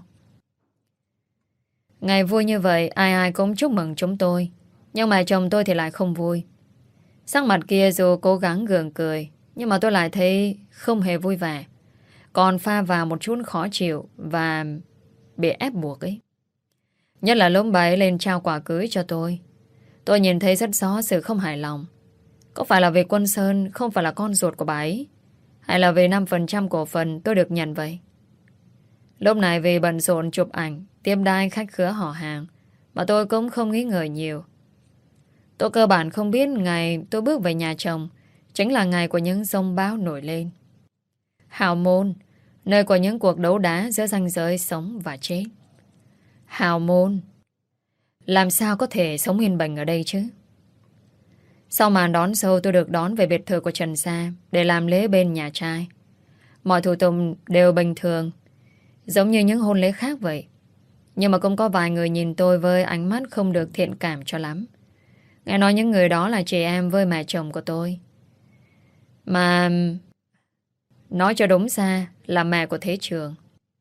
Ngày vui như vậy ai ai cũng chúc mừng chúng tôi. Nhưng mà chồng tôi thì lại không vui. Sắc mặt kia dù cố gắng gượng cười, nhưng mà tôi lại thấy không hề vui vẻ. Còn pha vào một chút khó chịu và bị ép buộc ấy. Nhất là lúc bà ấy lên trao quà cưới cho tôi. Tôi nhìn thấy rất rõ sự không hài lòng. Có phải là vì Quân Sơn không phải là con ruột của bà ấy, hay là vì 5% cổ phần tôi được nhận vậy? Lúc này vì bận rộn chụp ảnh, tiếp đai khách khứa họ hàng, mà tôi cũng không nghĩ ngợi nhiều. Tôi cơ bản không biết ngày tôi bước về nhà chồng chính là ngày của những giông bão nổi lên. Hào môn, nơi của những cuộc đấu đá giữa ranh giới sống và chết. Hào môn, làm sao có thể sống yên bình ở đây chứ? Sau màn đón dâu tôi được đón về biệt thự của Trần Gia để làm lễ bên nhà trai. Mọi thủ tục đều bình thường, giống như những hôn lễ khác vậy. Nhưng mà cũng có vài người nhìn tôi với ánh mắt không được thiện cảm cho lắm. Nghe nói những người đó là chị em với mẹ chồng của tôi. Mà nói cho đúng ra là mẹ của Thế Trường.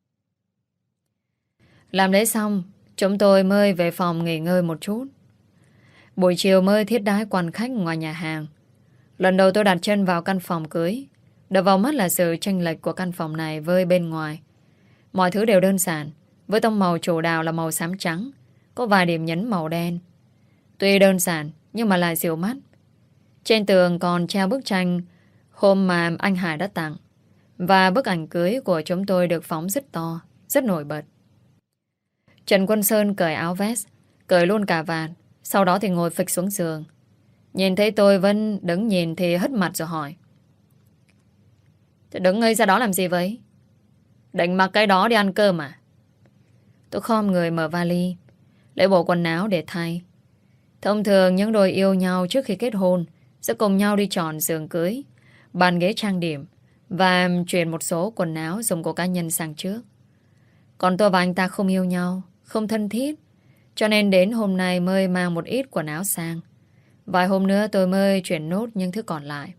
Làm lễ xong, chúng tôi mới về phòng nghỉ ngơi một chút. Buổi chiều mới thiết đái quan khách ngoài nhà hàng. Lần đầu tôi đặt chân vào căn phòng cưới, đập vào mắt là sự chênh lệch của căn phòng này với bên ngoài. Mọi thứ đều đơn giản, với tông màu chủ đạo là màu xám trắng, có vài điểm nhấn màu đen. Tuy đơn giản nhưng mà lại dịu mắt. Trên tường còn treo bức tranh hôm mà anh Hải đã tặng, và bức ảnh cưới của chúng tôi được phóng rất to, rất nổi bật. Trần Quân Sơn cởi áo vest, cởi luôn cà vạt, sau đó thì ngồi phịch xuống giường. Nhìn thấy tôi vẫn đứng nhìn thì hất mặt rồi hỏi: Thế đứng ngây ra đó làm gì vậy? Định mặc cái đó đi ăn cơm à? Tôi khom người mở vali, lấy bộ quần áo để thay. Thông thường những đôi yêu nhau trước khi kết hôn sẽ cùng nhau đi chọn giường cưới, bàn ghế trang điểm và chuyển một số quần áo dùng của cá nhân sang trước. Còn tôi và anh ta không yêu nhau, không thân thiết, cho nên đến hôm nay mới mang một ít quần áo sang. Vài hôm nữa tôi mới chuyển nốt những thứ còn lại.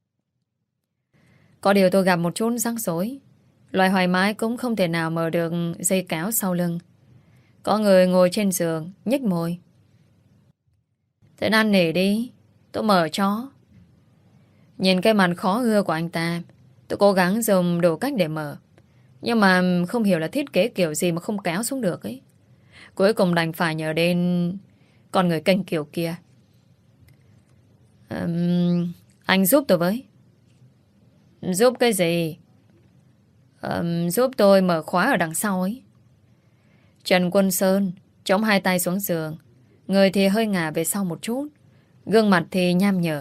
Có điều tôi gặp một chút rắc rối. Loại thoải mái cũng không thể nào mở được dây kéo sau lưng. Có người ngồi trên giường, nhếch môi. Thế năn nỉ đi, tôi mở cho. Nhìn cái mặt khó ưa của anh ta, tôi cố gắng dùng đủ cách để mở. Nhưng mà không hiểu là thiết kế kiểu gì mà không kéo xuống được ấy. Cuối cùng đành phải nhờ đến con người kênh kiểu kia. Anh giúp tôi với. Giúp cái gì? Giúp tôi mở khóa ở đằng sau ấy. Trần Quân Sơn chống hai tay xuống giường, người thì hơi ngả về sau một chút, gương mặt thì nham nhở.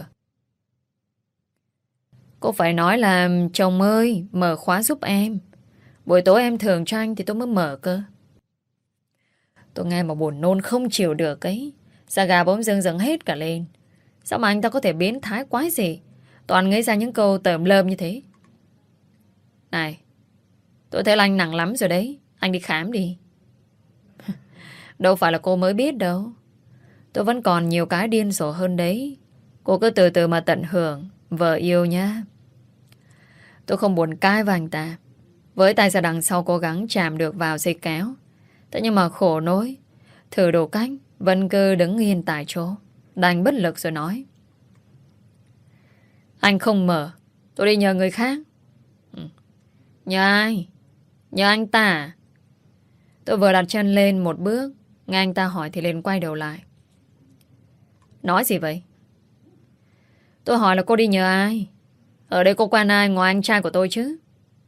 Cô phải nói là chồng ơi, mở khóa giúp em. Buổi tối em thường cho anh thì tôi mới mở cơ. Tôi nghe mà buồn nôn không chịu được ấy. Da gà bỗng dưng dâng hết cả lên. Sao mà anh ta có thể biến thái quái gì, toàn nghĩ ra những câu tởm lợm như thế. Này, tôi thấy là anh nặng lắm rồi đấy. Anh đi khám đi. Đâu phải là cô mới biết đâu. Tôi vẫn còn nhiều cái điên rồ hơn đấy. Cô cứ từ từ mà tận hưởng vợ yêu nhá. Tôi không buồn cãi với anh ta. Với tay ra đằng sau cố gắng chạm được vào dây kéo. Thế nhưng mà khổ nỗi, thử đủ cách vẫn cứ đứng yên tại chỗ, đành bất lực rồi nói. Anh không mở, tôi đi nhờ người khác. Nhờ ai? Nhờ anh ta à? Tôi vừa đặt chân lên một bước, nghe anh ta hỏi thì liền quay đầu lại. Nói gì vậy? Tôi hỏi là cô đi nhờ ai? Ở đây cô quen ai ngoài anh trai của tôi chứ?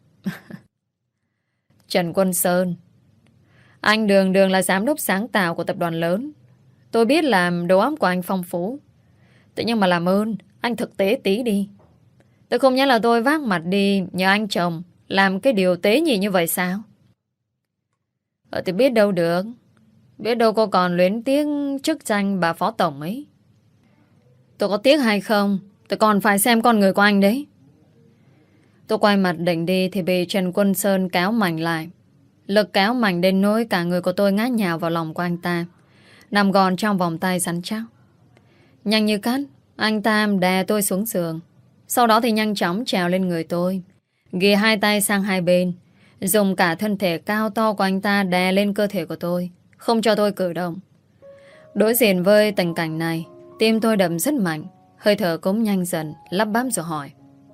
Trần Quân Sơn. Anh đường đường là giám đốc sáng tạo của tập đoàn lớn. Tôi biết làm đầu óc của anh phong phú. Thế nhưng mà làm ơn anh thực tế tí đi. Tôi không nhớ là tôi vác mặt đi nhờ anh chồng làm cái điều tế nhị như vậy sao? Thì biết đâu được. Biết đâu cô còn luyến tiếc chức danh bà phó tổng ấy. Tôi có tiếc hay không, tôi còn phải xem con người của anh đấy. Tôi quay mặt định đi thì bị Trần Quân Sơn kéo mạnh lại. Lực kéo mạnh đến nỗi cả người của tôi ngã nhào vào lòng của anh ta, nằm gọn trong vòng tay rắn chắc. Nhanh như cắt, anh ta đè tôi xuống giường. Sau đó thì nhanh chóng trèo lên người tôi, ghì hai tay sang hai bên, dùng cả thân thể cao to của anh ta đè lên cơ thể của tôi, không cho tôi cử động. Đối diện với tình cảnh này, tim tôi đập rất mạnh, hơi thở cũng nhanh dần, lắp bắp rồi hỏi.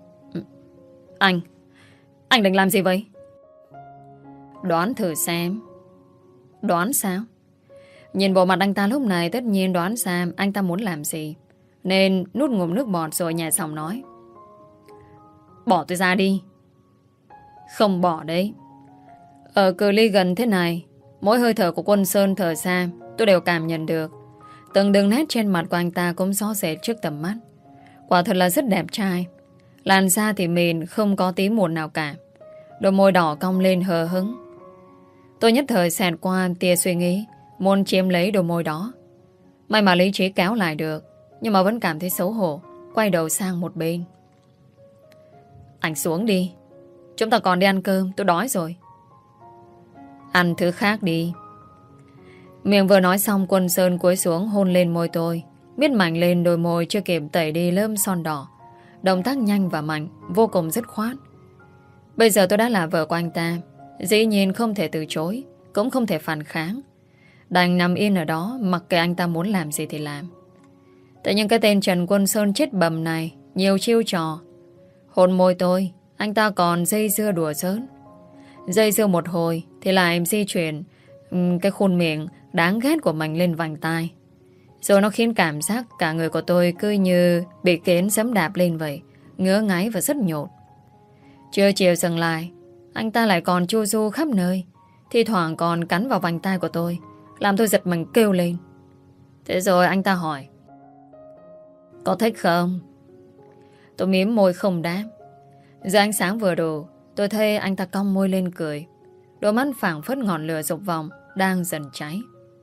Anh định làm gì vậy? Đoán thử xem. Đoán sao? Nhìn bộ mặt anh ta lúc này tất nhiên đoán xem anh ta muốn làm gì, nên nuốt ngụm nước bọt rồi nhẹ giọng nói. Bỏ tôi ra đi. Không bỏ đấy. Ở cự ly gần thế này, mỗi hơi thở của Quân Sơn thở ra tôi đều cảm nhận được. Từng đường nét trên mặt của anh ta cũng rõ rệt trước tầm mắt. Quả thật là rất đẹp trai. Làn da thì mịn, không có tí mụn nào cả. Đôi môi đỏ cong lên hờ hững. Tôi nhất thời xẹt qua tia suy nghĩ muốn chiếm lấy đôi môi đó. May mà lý trí kéo lại được, nhưng mà vẫn cảm thấy xấu hổ, quay đầu sang một bên. Anh xuống đi. Chúng ta còn đi ăn cơm, tôi đói rồi. Ăn thứ khác đi. Miệng vừa nói xong, Quân Sơn cúi xuống hôn lên môi tôi, miết mạnh lên đôi môi chưa kịp tẩy đi lớp son đỏ. Động tác nhanh và mạnh, vô cùng dứt khoát. Bây giờ tôi đã là vợ của anh ta, dĩ nhiên không thể từ chối, cũng không thể phản kháng. Đành nằm yên ở đó, mặc kệ anh ta muốn làm gì thì làm. Tại nhưng cái tên Trần Quân Sơn chết bầm này nhiều chiêu trò. Hôn môi tôi, anh ta còn dây dưa đùa giỡn. Dây dưa một hồi thì lại di chuyển cái khuôn miệng đáng ghét của mình lên vành tai. Rồi nó khiến cảm giác cả người của tôi cứ như bị kén giẫm đạp lên vậy, ngứa ngáy và rất nhột. Chưa chiều dừng lại, anh ta lại còn chu du khắp nơi, thi thoảng còn cắn vào vành tai của tôi, làm tôi giật mình kêu lên. Thế rồi anh ta hỏi, có thích không? Tôi mím môi không đáp. Giờ ánh sáng vừa đủ, tôi thấy anh ta cong môi lên cười. Đôi mắt phảng phất ngọn lửa dục vọng đang dần cháy.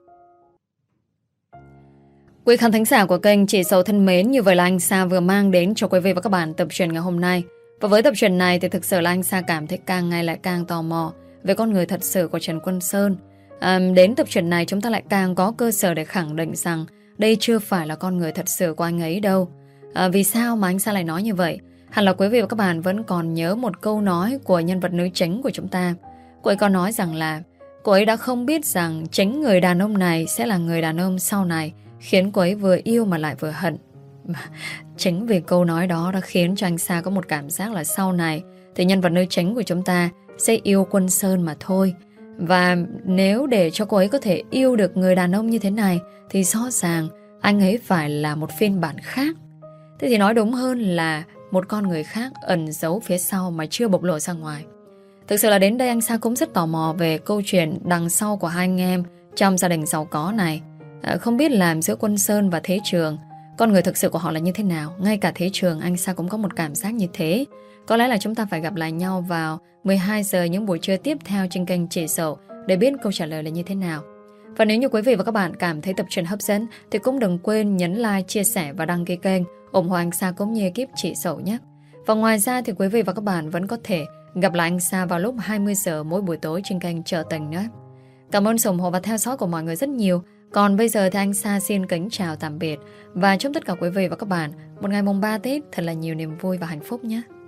Quý khán thính giả của kênh Chị Sầu thân mến, như vậy là anh Sa vừa mang đến cho quý vị và các bạn tập truyện ngày hôm nay. Và với tập truyện này thì thực sự là anh Sa cảm thấy càng ngày lại càng tò mò về con người thật sự của Trần Quân Sơn. Đến tập truyện này chúng ta lại càng có cơ sở để khẳng định rằng đây chưa phải là con người thật sự của anh ấy đâu. Vì sao mà anh Sa lại nói như vậy? Hẳn là quý vị và các bạn vẫn còn nhớ một câu nói của nhân vật nữ chính của chúng ta. Cô ấy có nói rằng là cô ấy đã không biết rằng chính người đàn ông này sẽ là người đàn ông sau này, khiến cô ấy vừa yêu mà lại vừa hận. Chính vì câu nói đó đã khiến cho anh Sa có một cảm giác là sau này thì nhân vật nữ chính của chúng ta sẽ yêu Quân Sơn mà thôi. Và nếu để cho cô ấy có thể yêu được người đàn ông như thế này thì rõ ràng anh ấy phải là một phiên bản khác. Thế thì nói đúng hơn là một con người khác ẩn giấu phía sau mà chưa bộc lộ ra ngoài. Thực sự là đến đây anh Sa cũng rất tò mò về câu chuyện đằng sau của hai anh em trong gia đình giàu có này. Không biết làm giữa Quân Sơn và Thế Trường, con người thực sự của họ là như thế nào. Ngay cả Thế Trường anh Sa cũng có một cảm giác như thế. Có lẽ là chúng ta phải gặp lại nhau vào 12 giờ những buổi trưa tiếp theo trên kênh Chị Dậu để biết câu trả lời là như thế nào. Và nếu như quý vị và các bạn cảm thấy tập truyện hấp dẫn thì cũng đừng quên nhấn like, chia sẻ và đăng ký kênh ủng hộ anh Sa cũng như ekip Chị Dậu nhé. Và ngoài ra thì quý vị và các bạn vẫn có thể gặp lại anh Sa vào lúc 20 giờ mỗi buổi tối trên kênh Chợ Tình nữa. Cảm ơn sự ủng hộ và theo dõi của mọi người rất nhiều. Còn bây giờ thì anh Sa xin kính chào tạm biệt và chúc tất cả quý vị và các bạn một ngày mùng 3 Tết thật là nhiều niềm vui và hạnh phúc nhé.